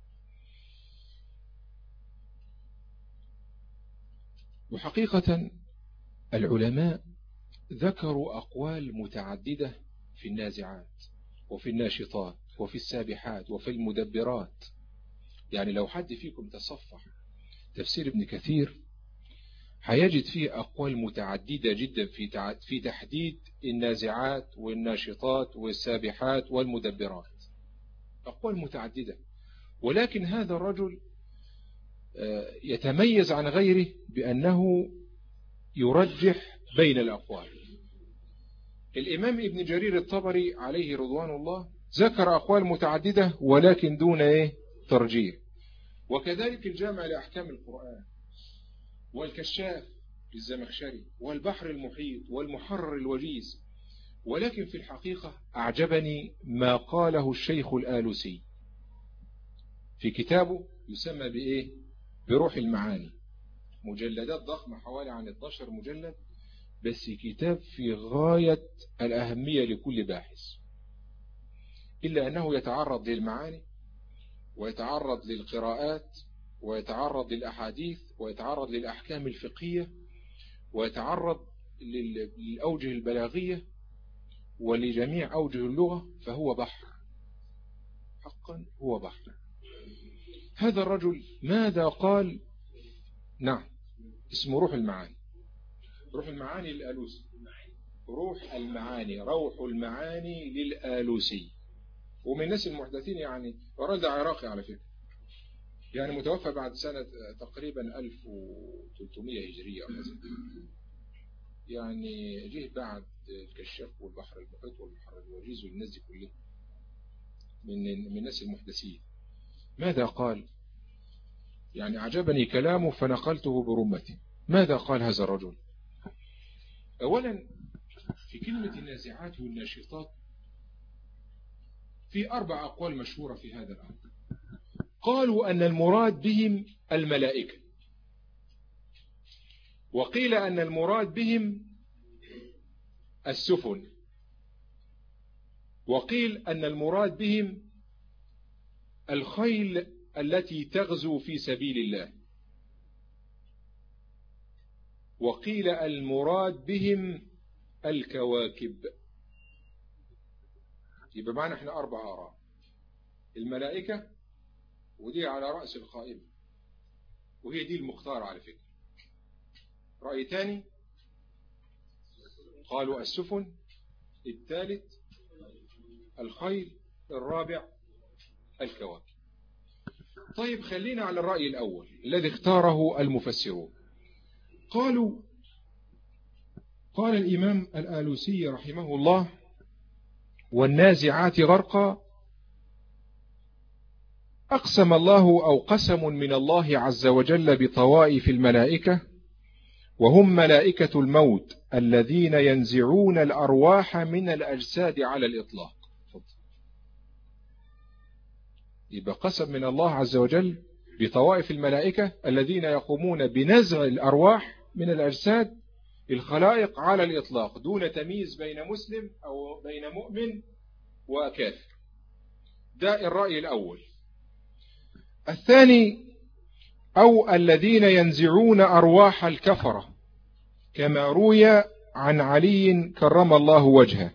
وحقيقة العلماء ذكروا أقوال متعددة في النازعات وفي الناشطات وفي السابحات وفي المدبرات. يعني لو حد فيكم تصفح تفسير ابن كثير هيجد فيه أقوال متعددة جدا في في تحديد النازعات والناشطات والسابحات والمدبرات، أقوال متعددة. ولكن هذا الرجل يتميز عن غيره بأنه يرجح بين الأقوال. الإمام ابن جرير الطبري عليه رضوان الله ذكر أقوال متعددة ولكن دون إيه؟ ترجيح. وكذلك الجامع لأحكام القرآن والكشاف للزمخشري والبحر المحيط والمحرر الوجيز. ولكن في الحقيقة أعجبني ما قاله الشيخ الآلوسي في كتابه يسمى بإيه؟ بروح المعاني، مجلدات ضخمة حوالي عن اثناشر مجلد، بس كتاب في غاية الأهمية لكل باحث، إلا أنه يتعرض للمعاني ويتعرض للقراءات ويتعرض للأحاديث ويتعرض للأحكام الفقهية ويتعرض للأوجه البلاغية ولجميع أوجه اللغة، فهو بحر، حقا هو بحر. هذا الرجل ماذا قال؟ نعم، اسمه روح المعاني. روح المعاني للآلوسي، روح المعاني، روح المعاني للآلوسي، ومن الناس المحدثين يعني، الرجل ده عراقي على فكرة، يعني متوفى بعد سنة تقريبا ألف وثلاثمائة هجرية أو مثلا، يعني جه بعد الكشاف والبحر المحيط والبحر الوجيز والناس دي كلها، من من الناس المحدثين. ماذا قال؟ يعني عجبني كلامه فنقلته برمته. ماذا قال هذا الرجل؟ أولا في كلمة النازعات والناشطات في أربع أقوال مشهورة في هذا الأمر. قالوا أن المراد بهم الملائكة، وقيل أن المراد بهم السفن، وقيل أن المراد بهم الخيل التي تغزو في سبيل الله، وقيل المراد بهم الكواكب. يبقى معنا احنا أربع آراء: الملائكة، ودي على رأس القائمة، وهي دي المختار على فكرة. رأي تاني قالوا السفن، الثالث الخيل، الرابع الكواكب. طيب خلينا على الرأي الأول الذي اختاره المفسرون. قالوا قال الإمام الآلوسي رحمه الله: والنازعات غرقا، أقسم الله أو قسم من الله عز وجل بطوائف الملائكة، وهم ملائكة الموت الذين ينزعون الأرواح من الأجساد على الإطلاق. يبقى قسم من الله عز وجل بطوائف الملائكة الذين يقومون بنزع الأرواح من الأجساد الخلائق على الإطلاق، دون تمييز بين مسلم أو بين مؤمن وكافر. ده الرأي الأول. الثاني: أو الذين ينزعون أرواح الكفرة، كما روي عن علي كرم الله وجهه،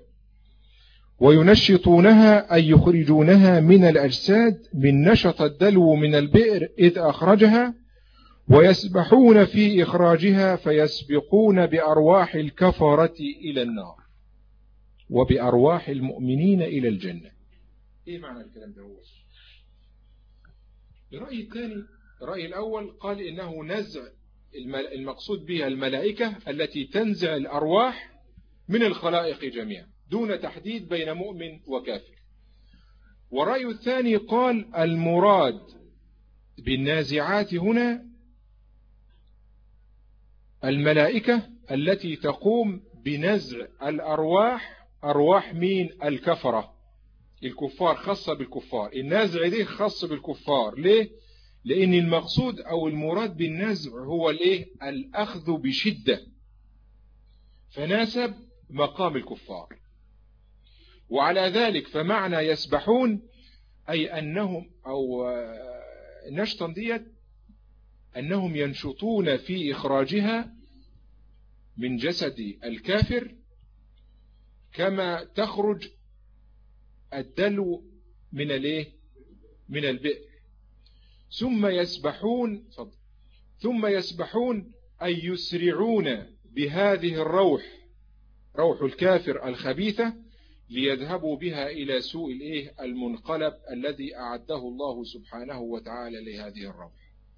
وينشطونها أي يخرجونها من الأجساد من نشط الدلو من البئر إذ أخرجها، ويسبحون في إخراجها فيسبقون بأرواح الكفرة إلى النار وبأرواح المؤمنين إلى الجنة. إيه معنى الكلام ده؟ هو الرأي الثاني. الرأي الأول قال إنه نزع المقصود بها الملائكة التي تنزع الأرواح من الخلائق جميعا دون تحديد بين مؤمن وكافر. والرأي الثاني قال المراد بالنازعات هنا الملائكة التي تقوم بنزع الأرواح، أرواح مين؟ الكفرة، الكفار، خاصة بالكفار. النازع دي خاصة بالكفار. ليه؟ لأن المقصود أو المراد بالنزع هو الايه؟ الأخذ بشدة، فناسب مقام الكفار. وعلى ذلك فمعنى يسبحون أي أنهم أو نشطا ديت أنهم ينشطون في إخراجها من جسد الكافر كما تخرج الدلو من الايه؟ من البئر. ثم يسبحون ثم يسبحون أي يسرعون بهذه الروح، روح الكافر الخبيثة، ليذهبوا بها إلى سوء الايه؟ المنقلب الذي أعده الله سبحانه وتعالى لهذه الروح.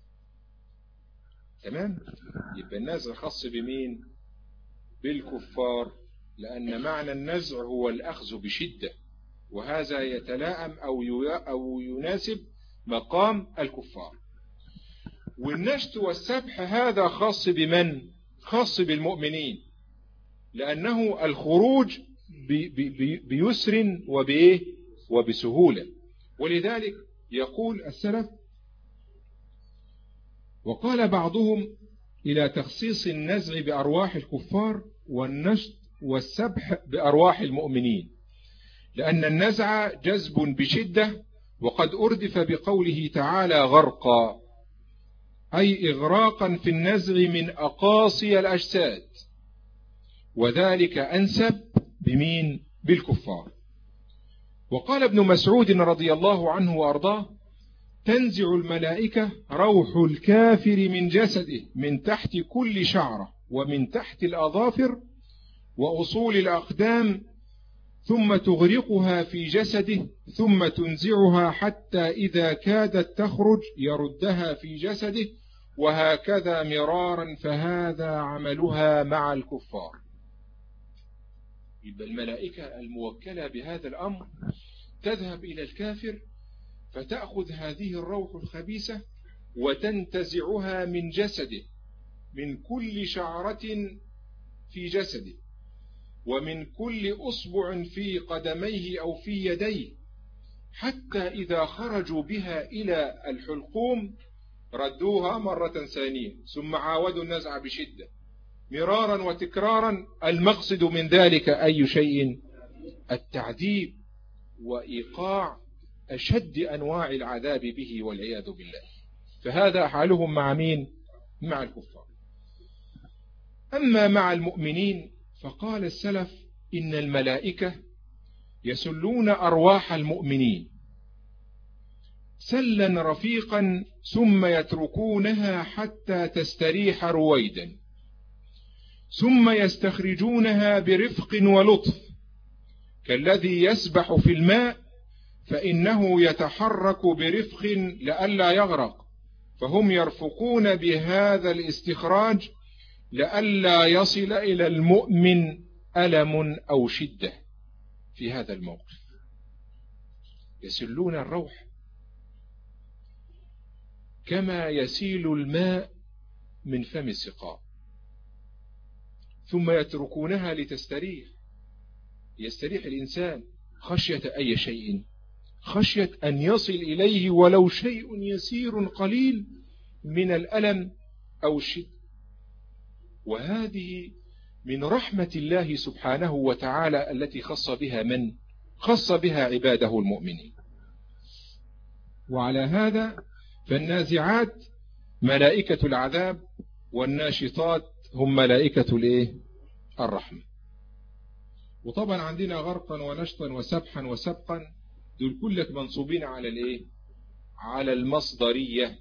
تمام؟ يبقى النزع خاص بمين؟ بالكفار، لأن معنى النزع هو الأخذ بشدة، وهذا يتلائم أو أو يناسب مقام الكفار. والنشط والسبح هذا خاص بمن؟ خاص بالمؤمنين، لأنه الخروج بيسر وبإيه؟ وبسهولة. ولذلك يقول السلف: وقال بعضهم إلى تخصيص النزع بأرواح الكفار والنشط والسبح بأرواح المؤمنين، لأن النزع جذب بشدة، وقد أردف بقوله تعالى غرقا، أي إغراقا في النزع من أقاصي الأجساد، وذلك أنسب بمين؟ بالكفار. وقال ابن مسعود رضي الله عنه وأرضاه: تنزع الملائكة روح الكافر من جسده من تحت كل شعرة ومن تحت الأظافر وأصول الأقدام، ثم تغرقها في جسده، ثم تنزعها حتى إذا كادت تخرج يردها في جسده، وهكذا مرارا، فهذا عملها مع الكفار. يبقى الملائكة الموكلة بهذا الأمر تذهب إلى الكافر فتأخذ هذه الروح الخبيثة وتنتزعها من جسده، من كل شعرة في جسده، ومن كل أصبع في قدميه أو في يديه، حتى إذا خرجوا بها إلى الحلقوم ردوها مرة ثانية، ثم عاودوا النزع بشدة مرارا وتكرارا. المقصد من ذلك أي شيء؟ التعذيب وإيقاع أشد أنواع العذاب به والعياذ بالله. فهذا حالهم مع مين؟ مع الكفار. أما مع المؤمنين فقال السلف: إن الملائكة يسلون أرواح المؤمنين سلا رفيقا، ثم يتركونها حتى تستريح رويدا، ثم يستخرجونها برفق ولطف، كالذي يسبح في الماء فإنه يتحرك برفق لئلا يغرق، فهم يرفقون بهذا الاستخراج لئلا يصل إلى المؤمن ألم أو شدة في هذا الموقف. يسلون الروح كما يسيل الماء من فم السقاء، ثم يتركونها لتستريح. يستريح الإنسان خشية أي شيء؟ خشية أن يصل إليه ولو شيء يسير قليل من الألم أو الشدة. وهذه من رحمة الله سبحانه وتعالى التي خص بها من؟ خص بها عباده المؤمنين. وعلى هذا فالنازعات ملائكة العذاب، والناشطات هم ملائكة الايه؟ الرحمة. وطبعا عندنا غرقا ونشطا وسبحا وسبقا، دول كلك منصوبين على الايه؟ على المصدرية،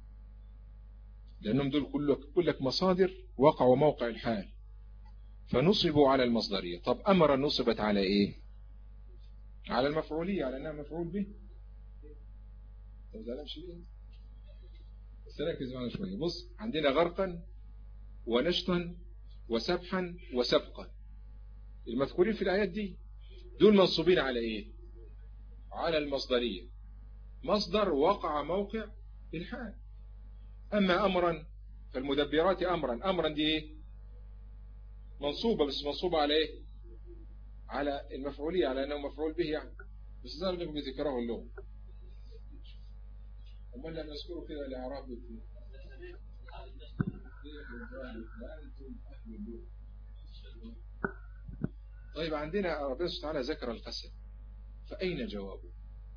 لأنهم دول كلك كلك مصادر وقعوا موقع الحال فنصبوا على المصدرية. طب أمر نصبت على ايه؟ على المفعولية، على أنها مفعول به. طب ده مش ايه؟ بس ركز معنا شوية. بص، عندنا غرقا ونشطا وسبحا وسبقا، المذكورين في الآيات دي دول منصوبين على ايه؟ على المصدرية، مصدر وقع موقع الحال. أما أمرا فالمدبرات أمرا، أمرا دي ايه؟ منصوبة، بس منصوبة على ايه؟ على المفعولية، على أنه مفعول به يعني، بس ظهر لكم بذكره اللغة. أما لم يذكروا كده الإعراب بالكلام. طيب عندنا ربنا سبحانه وتعالى ذكر القسم، فأين جوابه؟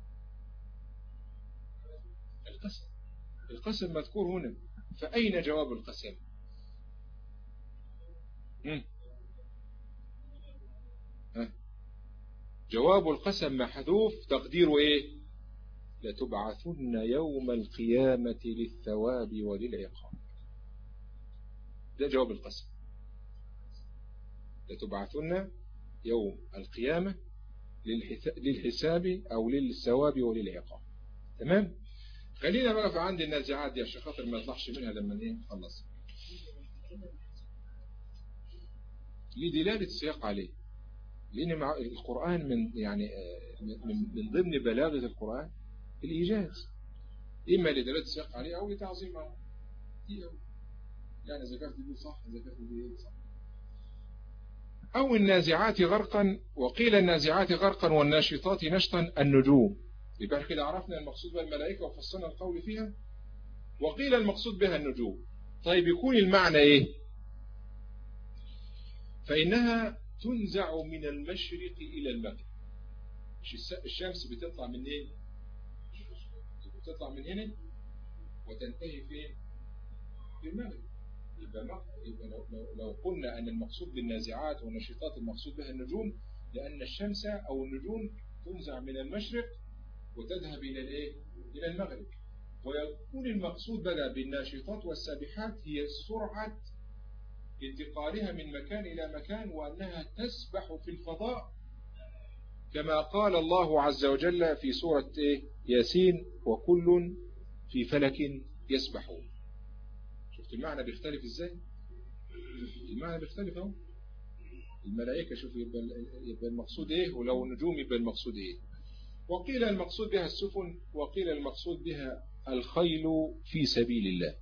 القسم القسم مذكور هنا، فأين جواب القسم؟ ها؟ جواب القسم محذوف، تقديره ايه؟ لتبعثن يوم القيامة للثواب وللعقاب. ده جواب القسم، لتبعثن يوم القيامة للحساب أو للثواب وللعقاب. تمام؟ خلينا بقى في عند النازعات دي عشان خاطر ما يطلعش منها لما ايه خلص. لدلالة السياق عليه، لأن مع القرآن من يعني من من ضمن بلاغة القرآن الإيجاز، إما لدلالة السياق عليه أو لتعظيم عنه. يعني ذكرت دي صح، ذكرت دي صح. أو النازعات غرقا، وقيل النازعات غرقا والناشطات نشطا النجوم. يبقى كده عرفنا المقصود بها الملائكة وفصلنا القول فيها. وقيل المقصود بها النجوم، طيب يكون المعنى ايه؟ فإنها تنزع من المشرق إلى المغرب. مش الشمس بتطلع من ايه؟ بتطلع من هنا وتنتهي فين؟ في المغرب. يبقى لو, لو, لو قلنا أن المقصود بالنازعات والنشيطات المقصود بها النجوم، لأن الشمس أو النجوم تنزع من المشرق وتذهب إلى الايه؟ إلى المغرب. ويكون المقصود بقى بالناشطات والسابحات هي سرعة انتقالها من مكان إلى مكان، وأنها تسبح في الفضاء كما قال الله عز وجل في سورة ياسين: وكل في فلك يسبحون. شفت المعنى بيختلف ازاي؟ المعنى بيختلف اهو. الملائكة شوف يبقى, يبقى المقصود ايه، ولو النجوم يبقى المقصود ايه. وقيل المقصود بها السفن، وقيل المقصود بها الخيل في سبيل الله.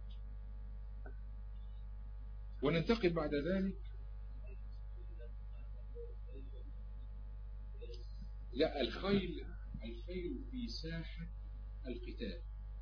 وننتقل بعد ذلك، لا الخيل الخيل في ساحة القتال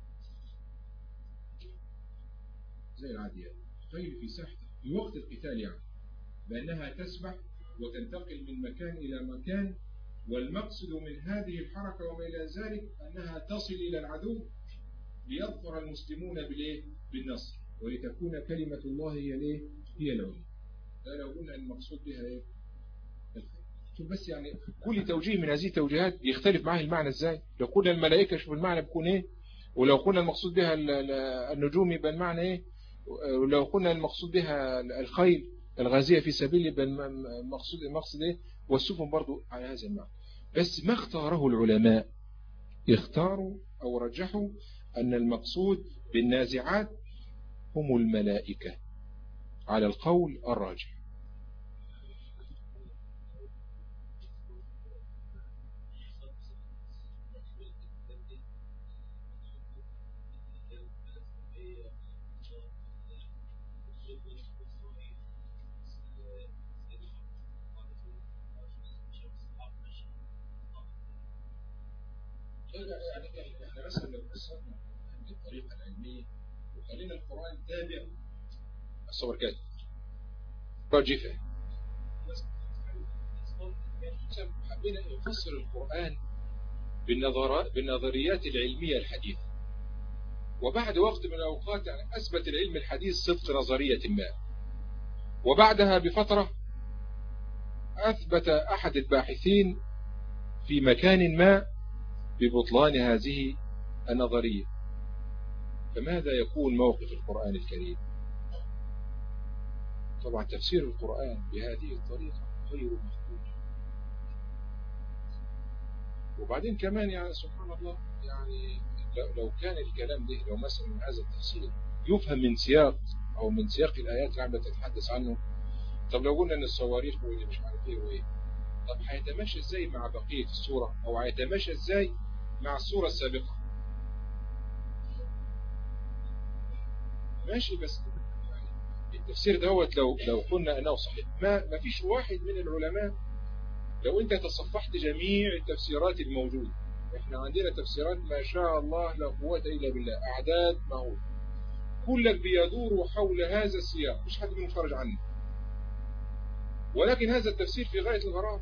زي العاديات. الخيل في ساحة في وقت القتال، يعني بأنها تسبح وتنتقل من مكان إلى مكان، والمقصد من هذه الحركة وما إلى ذلك أنها تصل إلى العدو ليظفر المسلمون بالإيه؟ بالنصر، ولتكون كلمة الله هي الإيه؟ هي العليا. لا لو قلنا المقصود بها إيه؟ الخير. شوف بس يعني كل توجيه من هذه التوجيهات يختلف معه المعنى إزاي. لو قلنا الملائكة شوف المعنى بيكون إيه، ولو قلنا المقصود بها النجوم يبقى المعنى إيه، ولو قلنا المقصود بها الخيل الغازية في سبيل يبقى المقصود المقصد إيه، والسفن برضو على هذا المعنى. بس ما اختاره العلماء، اختاروا أو رجحوا أن المقصود بالنازعات هم الملائكة على القول الراجح. يعني احنا مثلا لو قسمنا بالطريقة العلمية وخلينا القرآن تابع الصور كده راجفة، حبينا نفسر القرآن بالنظريات العلمية الحديثة، وبعد وقت من الأوقات يعني أثبت العلم الحديث صدق نظرية ما، وبعدها بفترة أثبت أحد الباحثين في مكان ما ببطلان هذه النظرية. فماذا يكون موقف القرآن الكريم؟ طبعا تفسير القرآن بهذه الطريقة غير مقبول. وبعدين كمان يعني سبحان الله، يعني لو كان الكلام ده لو مثلا من هذا التفسير يفهم من سياق أو من سياق الآيات اللي عم تتحدث عنه، طب لو قلنا أن الصواريخ واللي مش عارف إيه وإيه، طب هيتماشى إزاي مع بقية السورة، أو هيتماشى إزاي مع السورة السابقة؟ ماشي، بس التفسير دوت لو لو قلنا أنه صحيح، ما ما فيش واحد من العلماء، لو أنت تصفحت جميع التفسيرات الموجودة، إحنا عندنا تفسيرات ما شاء الله لا قوة إلا بالله، أعداد مهولة، كلك بيدور حول هذا السياق، مش حد منهم خرج عنه. ولكن هذا التفسير في غاية الغرابة.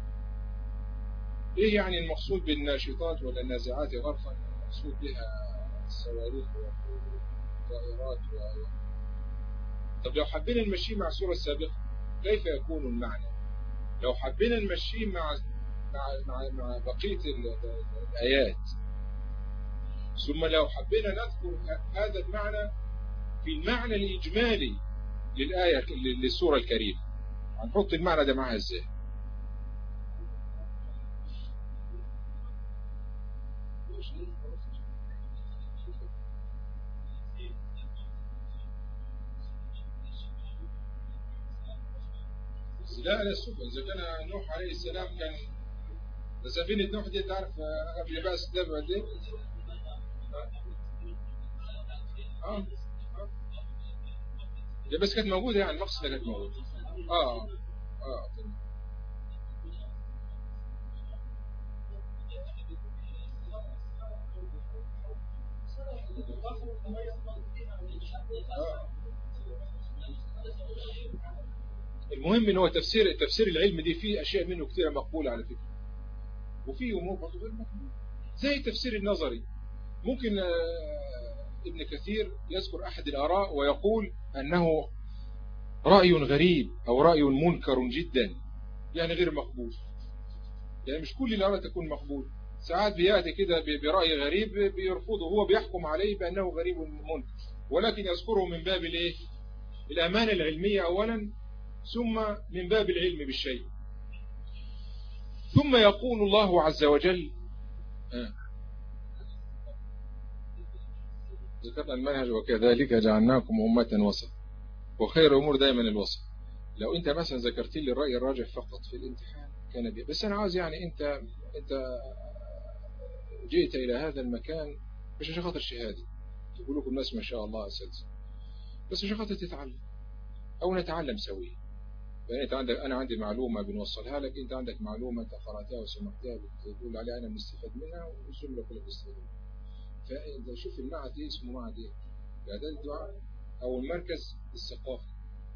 إيه يعني المقصود بالناشطات ولا النازعات غرقا المقصود بها الصواريخ والطائرات و... طب لو حبينا نمشي مع السورة السابقة كيف يكون المعنى؟ لو حبينا نمشي مع مع مع, مع بقية الآيات، ثم لو حبينا نذكر هذا المعنى في المعنى الإجمالي للآية للسورة الكريمة، هنحط المعنى ده معها ازاي؟ لا لا السفن، إذا كان نوح عليه السلام كان سفينة نوح دي تعرف قبل بقى ستة قد ايه؟ اه اه دي بس كانت موجودة، يعني المقصد كانت موجودة. اه اه تمام. اه المهم ان هو تفسير تفسير العلم دي فيه اشياء منه كثيره مقبوله على فكره، وفيه امور برضه غير مقبوله زي التفسير النظري. ممكن ابن كثير يذكر احد الاراء ويقول انه راي غريب او راي منكر جدا، يعني غير مقبول. يعني مش كل الاراء تكون مقبول، ساعات بياتي كده براي غريب بيرفضه، هو بيحكم عليه بانه غريب منكر، ولكن يذكره من باب الايه؟ الامانه العلميه اولا، ثم من باب العلم بالشيء. ثم يقول الله عز وجل آه. ذكرنا المنهج وكذلك جعلناكم أمة وسط، وخير الأمور دائما الوسط. لو أنت مثلا ذكرت لي الرأي الراجح فقط في الامتحان كان بي. بس أنا عاوز يعني أنت أنت جئت إلى هذا المكان مش عشان خاطر شهادة تقول لكم الناس ما شاء الله أساتذة، بس عشان خاطر تتعلم أو نتعلم سويا. يعني أنت عندك، أنا عندي معلومة بنوصلها لك، أنت عندك معلومة أنت قرأتها وسمعتها بتقول عليها أنا بنستفاد منها والجملة كلها بتستفاد منها. فأنت شوف المعهد إيه اسمه، معهد إيه؟ إعداد الدعاء أو المركز الثقافي،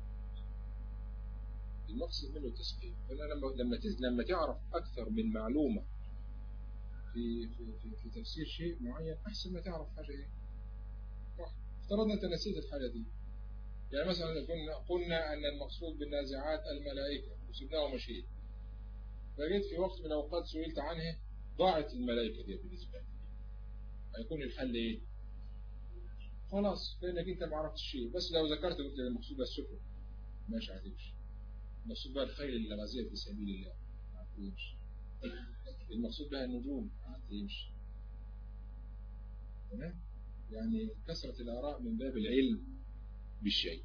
المقصد منه التثقيف. فأنا لما لما لما تعرف أكثر من معلومة في في في, في تفسير شيء معين أحسن ما تعرف حاجة إيه. افترضنا أنت نسيت الحاجة دي، يعني مثلا قلنا قلنا أن المقصود بالنازعات الملائكة وسبناه ومشيت، فجيت في وقت من الأوقات سئلت عنها ضاعت الملائكة دي بالنسبة لي، هيكون الحل إيه؟ خلاص لأنك أنت ما عرفتش شيء. بس لو ذكرت قلت المقصود السفن ماشي هتمشي، المقصود بها الخيل الغازية في سبيل الله هتمشي، المقصود بها النجوم هتمشي. تمام؟ يعني كثرة الآراء من باب العلم بالشيء.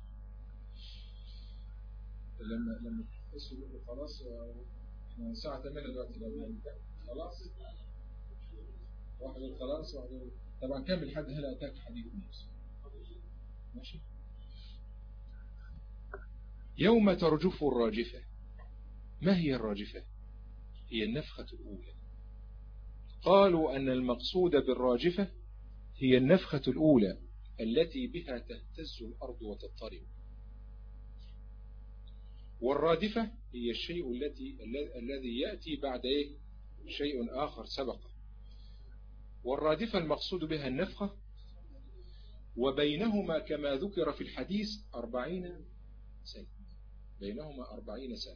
لما لما تحسوا انه خلاص احنا الساعة ثمانية دلوقتي لو خلاص واحد يقول خلاص واحد يقول طبعا كمل لحد هنا اتاك حديث موسى. ماشي. يوم ترجف الراجفة. ما هي الراجفة؟ هي النفخة الأولى. قالوا أن المقصود بالراجفة هي النفخة الأولى التي بها تهتز الأرض وتضطرب، والرادفة هي الشيء التي الذي يأتي بعد إيه؟ شيء آخر سبق. والرادفة المقصود بها النفخة، وبينهما كما ذكر في الحديث أربعين سنة، بينهما أربعين سنة.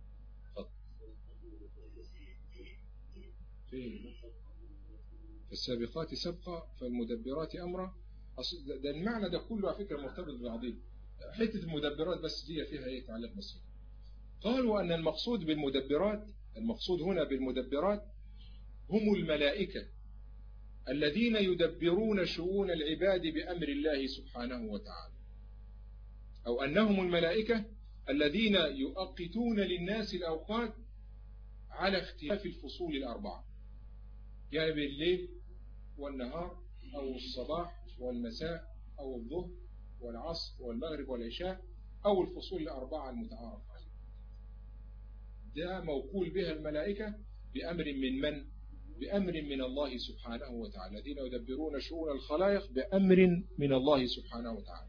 في السابقات سبقا فالمدبرات أمرا. ده المعنى ده كله على فكرة مرتبط بالعظيم. حتة المدبرات بس دي فيها ايه تعليق بسيط. قالوا أن المقصود بالمدبرات، المقصود هنا بالمدبرات هم الملائكة الذين يدبرون شؤون العباد بأمر الله سبحانه وتعالى، أو أنهم الملائكة الذين يؤقتون للناس الأوقات على اختلاف الفصول الأربعة، يعني بالليل والنهار أو الصباح والمساء أو الظهر والعصر والمغرب والعشاء أو الفصول الأربعة المتعارف عليها. ده موكول بها الملائكة بأمر من من؟ بأمر من الله سبحانه وتعالى، الذين يدبرون شؤون الخلائق بأمر من الله سبحانه وتعالى.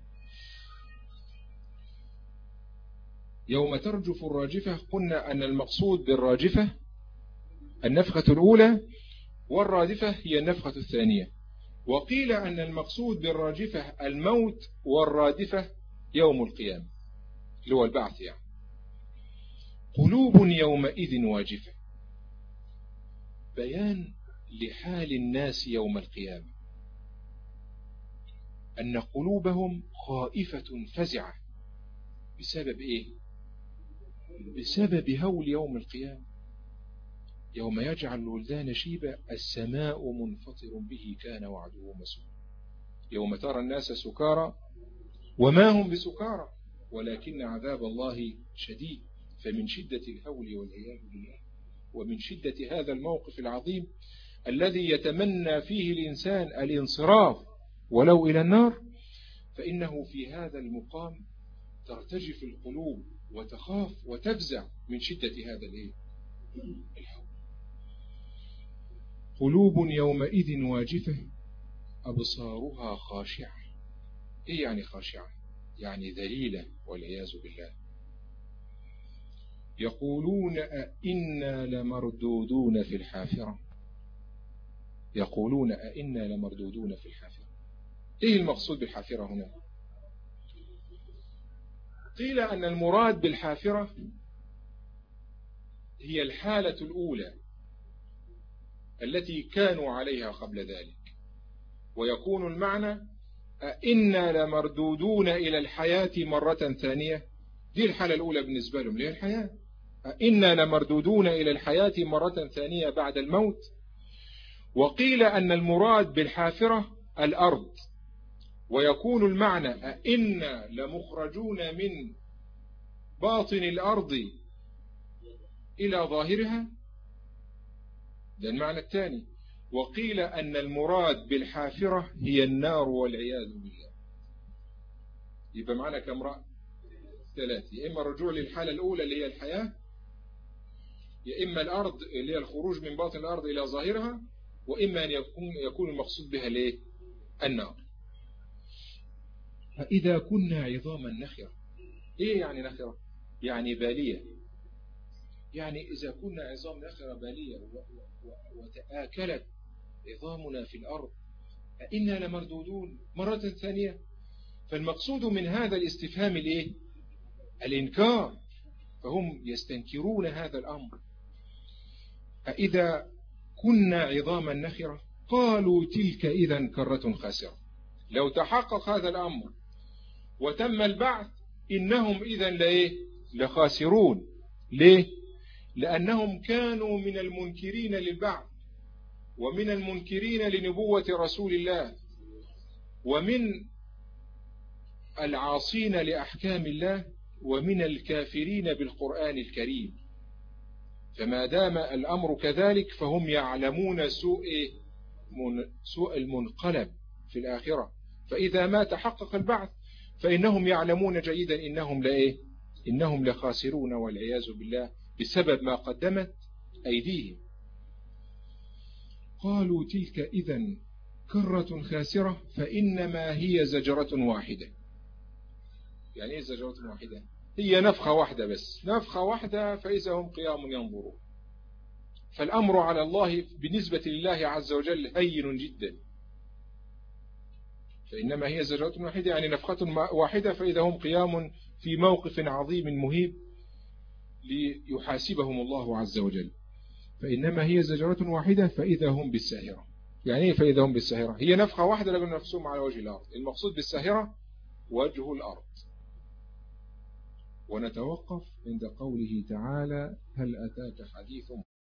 يوم ترجف الراجفة قلنا أن المقصود بالراجفة النفخة الأولى، والرادفة هي النفخة الثانية. وقيل أن المقصود بالراجفة الموت، والرادفة يوم القيامة اللي هو البعث. يعني قلوب يومئذ واجفة، بيان لحال الناس يوم القيامة، أن قلوبهم خائفة فزعة. بسبب إيه؟ بسبب هول يوم القيامة. يوم يجعل الولدان شيبا السماء منفطر به كان وعده مسؤولا. يوم ترى الناس سكارى وما هم بسكارى ولكن عذاب الله شديد. فمن شدة الهول والعياذ بالله، ومن شدة هذا الموقف العظيم الذي يتمنى فيه الإنسان الانصراف ولو إلى النار، فإنه في هذا المقام ترتجف القلوب وتخاف وتفزع من شدة هذا الهول. قلوب يومئذ واجفة أبصارها خاشعة. إيه يعني خاشعة؟ يعني ذليلة والعياذ بالله. يقولون أئنا لمردودون في الحافرة. يقولون أئنا لمردودون في الحافرة. إيه المقصود بالحافرة هنا؟ قيل أن المراد بالحافرة هي الحالة الأولى التي كانوا عليها قبل ذلك، ويكون المعنى أئنا لمردودون إلى الحياة مرة ثانية. دي الحالة الأولى بالنسبة لهم، اللي هي الحياة. أئنا لمردودون إلى الحياة مرة ثانية بعد الموت. وقيل أن المراد بالحافرة الأرض، ويكون المعنى أئنا لمخرجون من باطن الأرض إلى ظاهرها. ده المعنى الثاني. وقيل أن المراد بالحافرة هي النار والعياذ بالله. يبقى معنا كم رأي؟ ثلاثة. إما الرجوع للحالة الأولى اللي هي الحياة، يا إما الأرض اللي هي الخروج من باطن الأرض إلى ظاهرها، وإما أن يكون, يكون المقصود بها ليه؟ النار. فإذا كنا عظاما نخرة. إيه يعني نخرة؟ يعني بالية. يعني إذا كنا عظام نخرة بالية وتآكلت عظامنا في الأرض أئنا لمردودون مرة ثانية. فالمقصود من هذا الاستفهام الإيه؟ الإنكار. فهم يستنكرون هذا الأمر. أإذا كنا عظاما نخرة قالوا تلك إذا كرة خاسرة. لو تحقق هذا الأمر وتم البعث إنهم إذا لإيه؟ لخاسرون. ليه؟ لأنهم كانوا من المنكرين للبعث، ومن المنكرين لنبوة رسول الله، ومن العاصين لأحكام الله، ومن الكافرين بالقرآن الكريم. فما دام الأمر كذلك فهم يعلمون سوء سوء المنقلب في الآخرة. فإذا ما تحقق البعث فإنهم يعلمون جيدا إنهم لإيه؟ إنهم لخاسرون والعياذ بالله بسبب ما قدمت أيديهم. قالوا تلك إذن كرة خاسرة فإنما هي زجرة واحدة. يعني إيه زجرة واحدة؟ هي نفخة واحدة بس، نفخة واحدة فإذا هم قيام ينظرون. فالأمر على الله بالنسبة لله عز وجل هين جدا. فإنما هي زجرة واحدة يعني نفخة واحدة فإذا هم قيام في موقف عظيم مهيب ليحاسبهم الله عز وجل. فإنما هي زجرة واحدة فإذا هم بالساهرة. يعني إيه فإذا هم بالساهرة؟ هي نفخة واحدة لكن نفسهم على وجه الأرض. المقصود بالساهرة وجه الأرض. ونتوقف عند قوله تعالى هل أتاك حديث